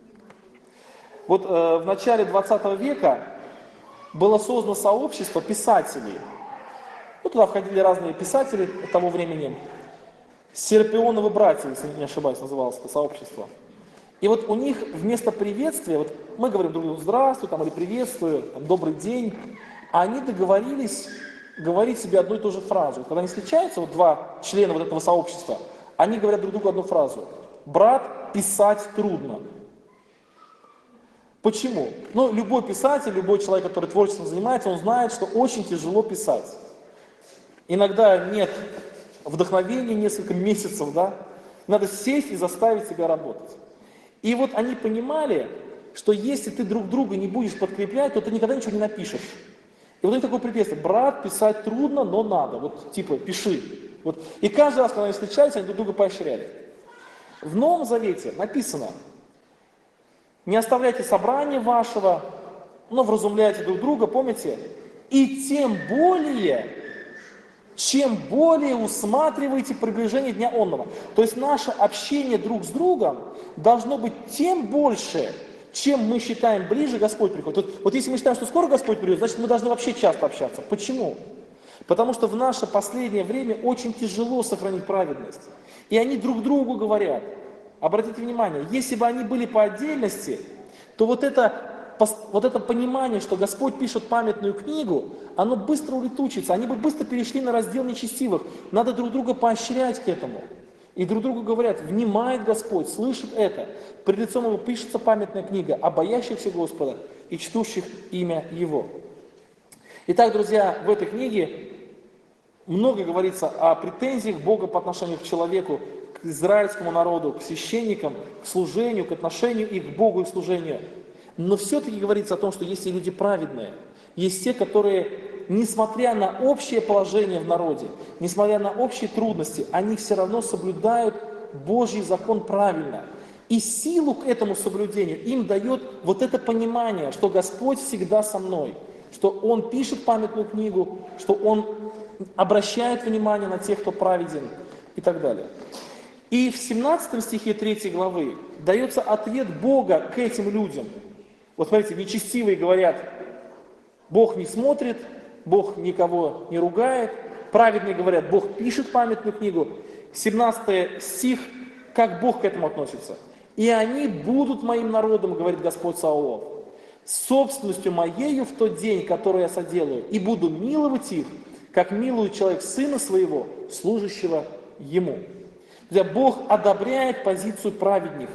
Вот в начале 20 века было создано сообщество писателей. Ну, туда входили разные писатели того времени. Серапионовы братья, если не ошибаюсь, называлось это сообщество. И вот у них вместо приветствия, вот мы говорим друг другу «здравствуй» там, или «приветствую», там, «добрый день», а они договорились говорить себе одну и ту же фразу. Когда они встречаются, вот два члена вот этого сообщества, они говорят друг другу одну фразу: «Брат, писать трудно». Почему? Ну, любой писатель, любой человек, который творчеством занимается, он знает, что очень тяжело писать. Иногда нет вдохновения несколько месяцев, да? Надо сесть и заставить себя работать. И вот они понимали, что если ты друг друга не будешь подкреплять, то ты никогда ничего не напишешь. И вот у них такое приветствие: брат, писать трудно, но надо. Вот типа пиши. Вот. И каждый раз, когда они встречаются, они друг друга поощряли. В Новом Завете написано: не оставляйте собрания вашего, но вразумляйте друг друга, помните? И тем более, чем более усматриваете приближение дня онного. То есть наше общение друг с другом должно быть тем больше, чем мы считаем ближе Господь приходит. Вот если мы считаем, что скоро Господь придет, значит мы должны вообще часто общаться. Почему? Потому что в наше последнее время очень тяжело сохранить праведность. И они друг другу говорят. Обратите внимание, если бы они были по отдельности, то вот это понимание, что Господь пишет памятную книгу, оно быстро улетучится, они бы быстро перешли на раздел нечестивых. Надо друг друга поощрять к этому. И друг другу говорят: внимает Господь, слышит это. Пред лицом Его пишется памятная книга о боящихся Господа и чтущих имя Его. Итак, друзья, в этой книге много говорится о претензиях Бога по отношению к человеку, к израильскому народу, к священникам, к служению, к отношению их к Богу и к служению. Но все-таки говорится о том, что есть и люди праведные, есть те, которые, несмотря на общее положение в народе, несмотря на общие трудности, они все равно соблюдают Божий закон правильно. И силу к этому соблюдению им дает вот это понимание, что Господь всегда со мной, что Он пишет памятную книгу, что Он обращает внимание на тех, кто праведен и так далее. И в 17 стихе 3 главы дается ответ Бога к этим людям. Вот смотрите, нечестивые говорят, Бог не смотрит, Бог никого не ругает. Праведные говорят, Бог пишет памятную книгу. 17 стих, как Бог к этому относится. «И они будут моим народом, говорит Господь Саваоф, собственностью моею в тот день, который я соделаю, и буду миловать их, как милует человек сына своего, служащего ему». Друзья, Бог одобряет позицию праведных.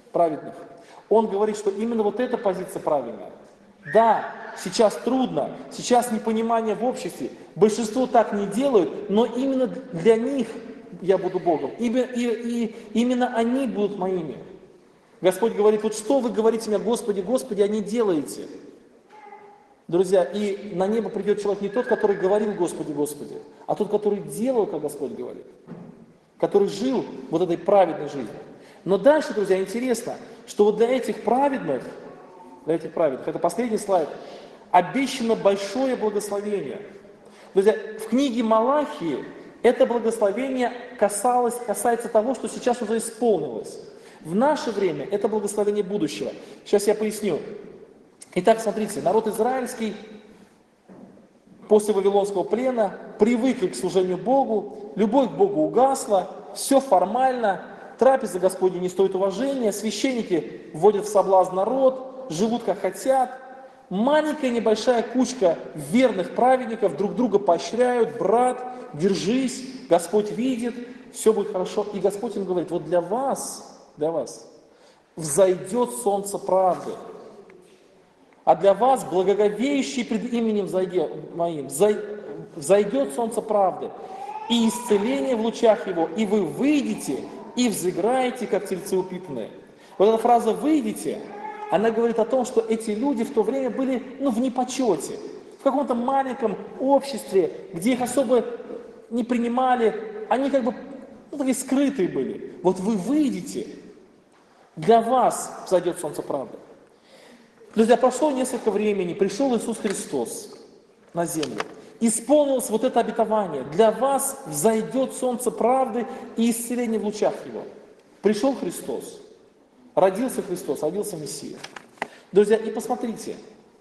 Он говорит, что именно вот эта позиция правильная. Да, сейчас трудно, сейчас непонимание в обществе, большинство так не делают, но именно для них я буду Богом, и именно они будут моими. Господь говорит, вот что вы говорите мне, Господи, Господи, а не делаете. Друзья, и на небо придет человек не тот, который говорил Господи, Господи, а тот, который делал, как Господь говорит, который жил вот этой праведной жизнью. Но дальше, друзья, интересно, что вот для этих праведных, это последний слайд, обещано большое благословение. Друзья, в книге Малахии это благословение касается того, что сейчас уже исполнилось. В наше время это благословение будущего. Сейчас я поясню. Итак, смотрите, народ израильский после Вавилонского плена привыкли к служению Богу, любовь к Богу угасла, все формально, трапеза Господня не стоит уважения, священники вводят в соблазн народ, живут как хотят. Маленькая небольшая кучка верных праведников друг друга поощряют, брат, держись, Господь видит, все будет хорошо. И Господь им говорит, вот для вас взойдет солнце правды, а для вас, благоговеющий пред именем моим, взойдет солнце правды, и исцеление в лучах его, и вы выйдете, и взыграете, как тельцы упитанные. Вот эта фраза «выйдете», она говорит о том, что эти люди в то время были в непочете, в каком-то маленьком обществе, где их особо не принимали, они такие скрытые были. Вот вы выйдете, для вас взойдет солнце правды. Друзья, прошло несколько времени, пришел Иисус Христос на землю. Исполнилось вот это обетование. Для вас взойдет солнце правды и исцеление в лучах его. Пришел Христос, родился Мессия. Друзья, и посмотрите,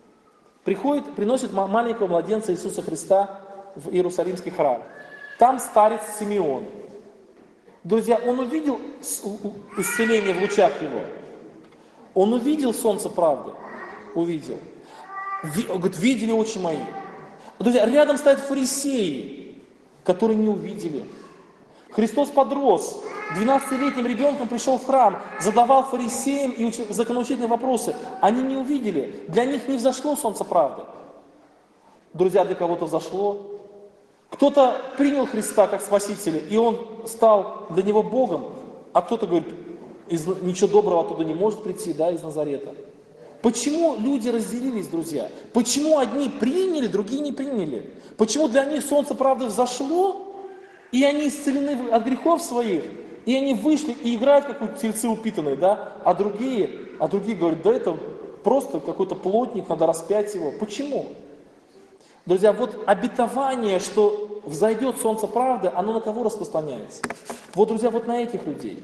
приносит маленького младенца Иисуса Христа в Иерусалимский храм. Там старец Симеон. Друзья, он увидел исцеление в лучах его. Он увидел солнце правды. Увидел. Говорит, видели очи мои. Друзья, рядом стоят фарисеи, которые не увидели. Христос подрос. 12-летним ребенком пришел в храм, задавал фарисеям и законоучительные вопросы. Они не увидели. Для них не взошло солнце правды. Друзья, для кого-то взошло. Кто-то принял Христа как Спасителя, и Он стал для него Богом, а кто-то говорит, ничего доброго оттуда не может прийти, из Назарета. Почему люди разделились, друзья? Почему одни приняли, другие не приняли? Почему для них солнце правды взошло, и они исцелены от грехов своих, и они вышли и играют, как тельцы упитанные, а другие говорят, это просто какой-то плотник, надо распять его. Почему? Друзья, вот обетование, что взойдет солнце правды, оно на кого распространяется? Вот, друзья, вот на этих людей,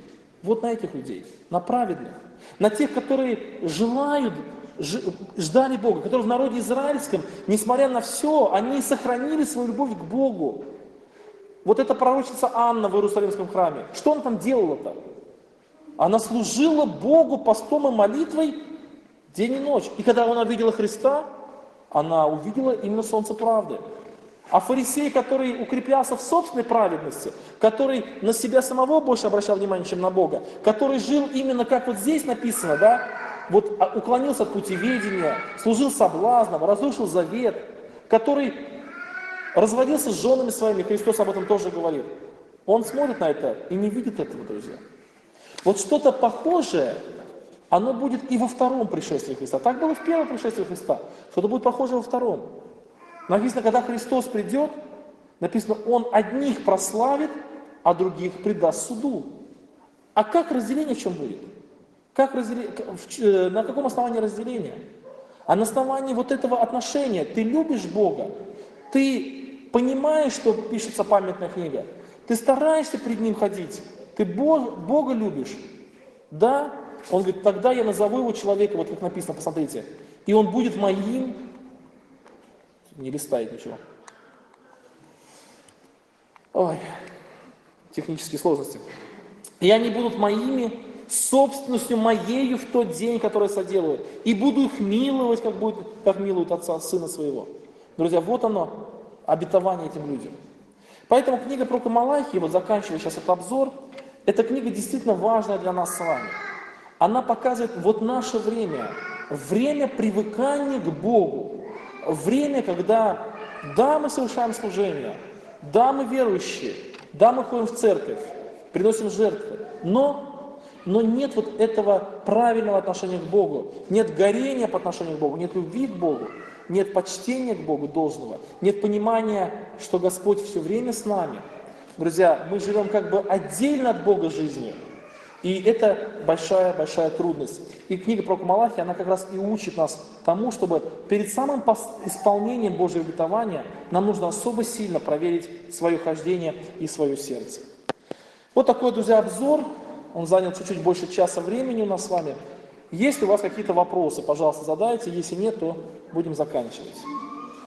на праведных, на тех, которые ждали Бога, которые в народе израильском, несмотря на все, они сохранили свою любовь к Богу. Вот эта пророчица Анна в Иерусалимском храме, что она там делала-то? Она служила Богу постом и молитвой день и ночь. И когда она видела Христа, она увидела именно солнце правды. А фарисей, который укреплялся в собственной праведности, который на себя самого больше обращал внимание, чем на Бога, который жил именно как вот здесь написано, уклонился от путеведения, служил соблазнам, разрушил завет, который разводился с женами своими, Христос об этом тоже говорит. Он смотрит на это и не видит этого, друзья. Вот что-то похожее, оно будет и во втором пришествии Христа. Так было в первом пришествии Христа. Что-то будет похоже во втором. Написано, когда Христос придет, написано, Он одних прославит, а других предаст суду. А как разделение в чем будет? На каком основании разделения? А на основании вот этого отношения. Ты любишь Бога, ты понимаешь, что пишется памятная книга, ты стараешься перед Ним ходить, ты Бога любишь. Да? Он говорит, тогда я назову его человека, вот как написано, посмотрите, и он будет моим, не листает ничего. Ой, технические сложности. И они будут моими, собственностью моею в тот день, который соделаю. И буду их миловать, как милует отца сына своего. Друзья, вот оно, обетование этим людям. Поэтому книга пророка Малахии, вот заканчивая сейчас этот обзор, эта книга действительно важная для нас с вами. Она показывает вот наше время привыкания к Богу, время, когда, да, мы совершаем служение, да, мы верующие, да, мы ходим в церковь, приносим жертвы, но нет вот этого правильного отношения к Богу, нет горения по отношению к Богу, нет любви к Богу, нет почтения к Богу должного, нет понимания, что Господь все время с нами. Друзья, мы живем как бы отдельно от Бога жизни, и это большая трудность. И книга пророка Малахии, она как раз и учит нас тому, чтобы перед самым исполнением Божьего обетования нам нужно особо сильно проверить свое хождение и свое сердце. Вот такой, друзья, обзор. Он занял чуть-чуть больше часа времени у нас с вами. Если у вас какие-то вопросы, пожалуйста, задайте. Если нет, то будем заканчивать.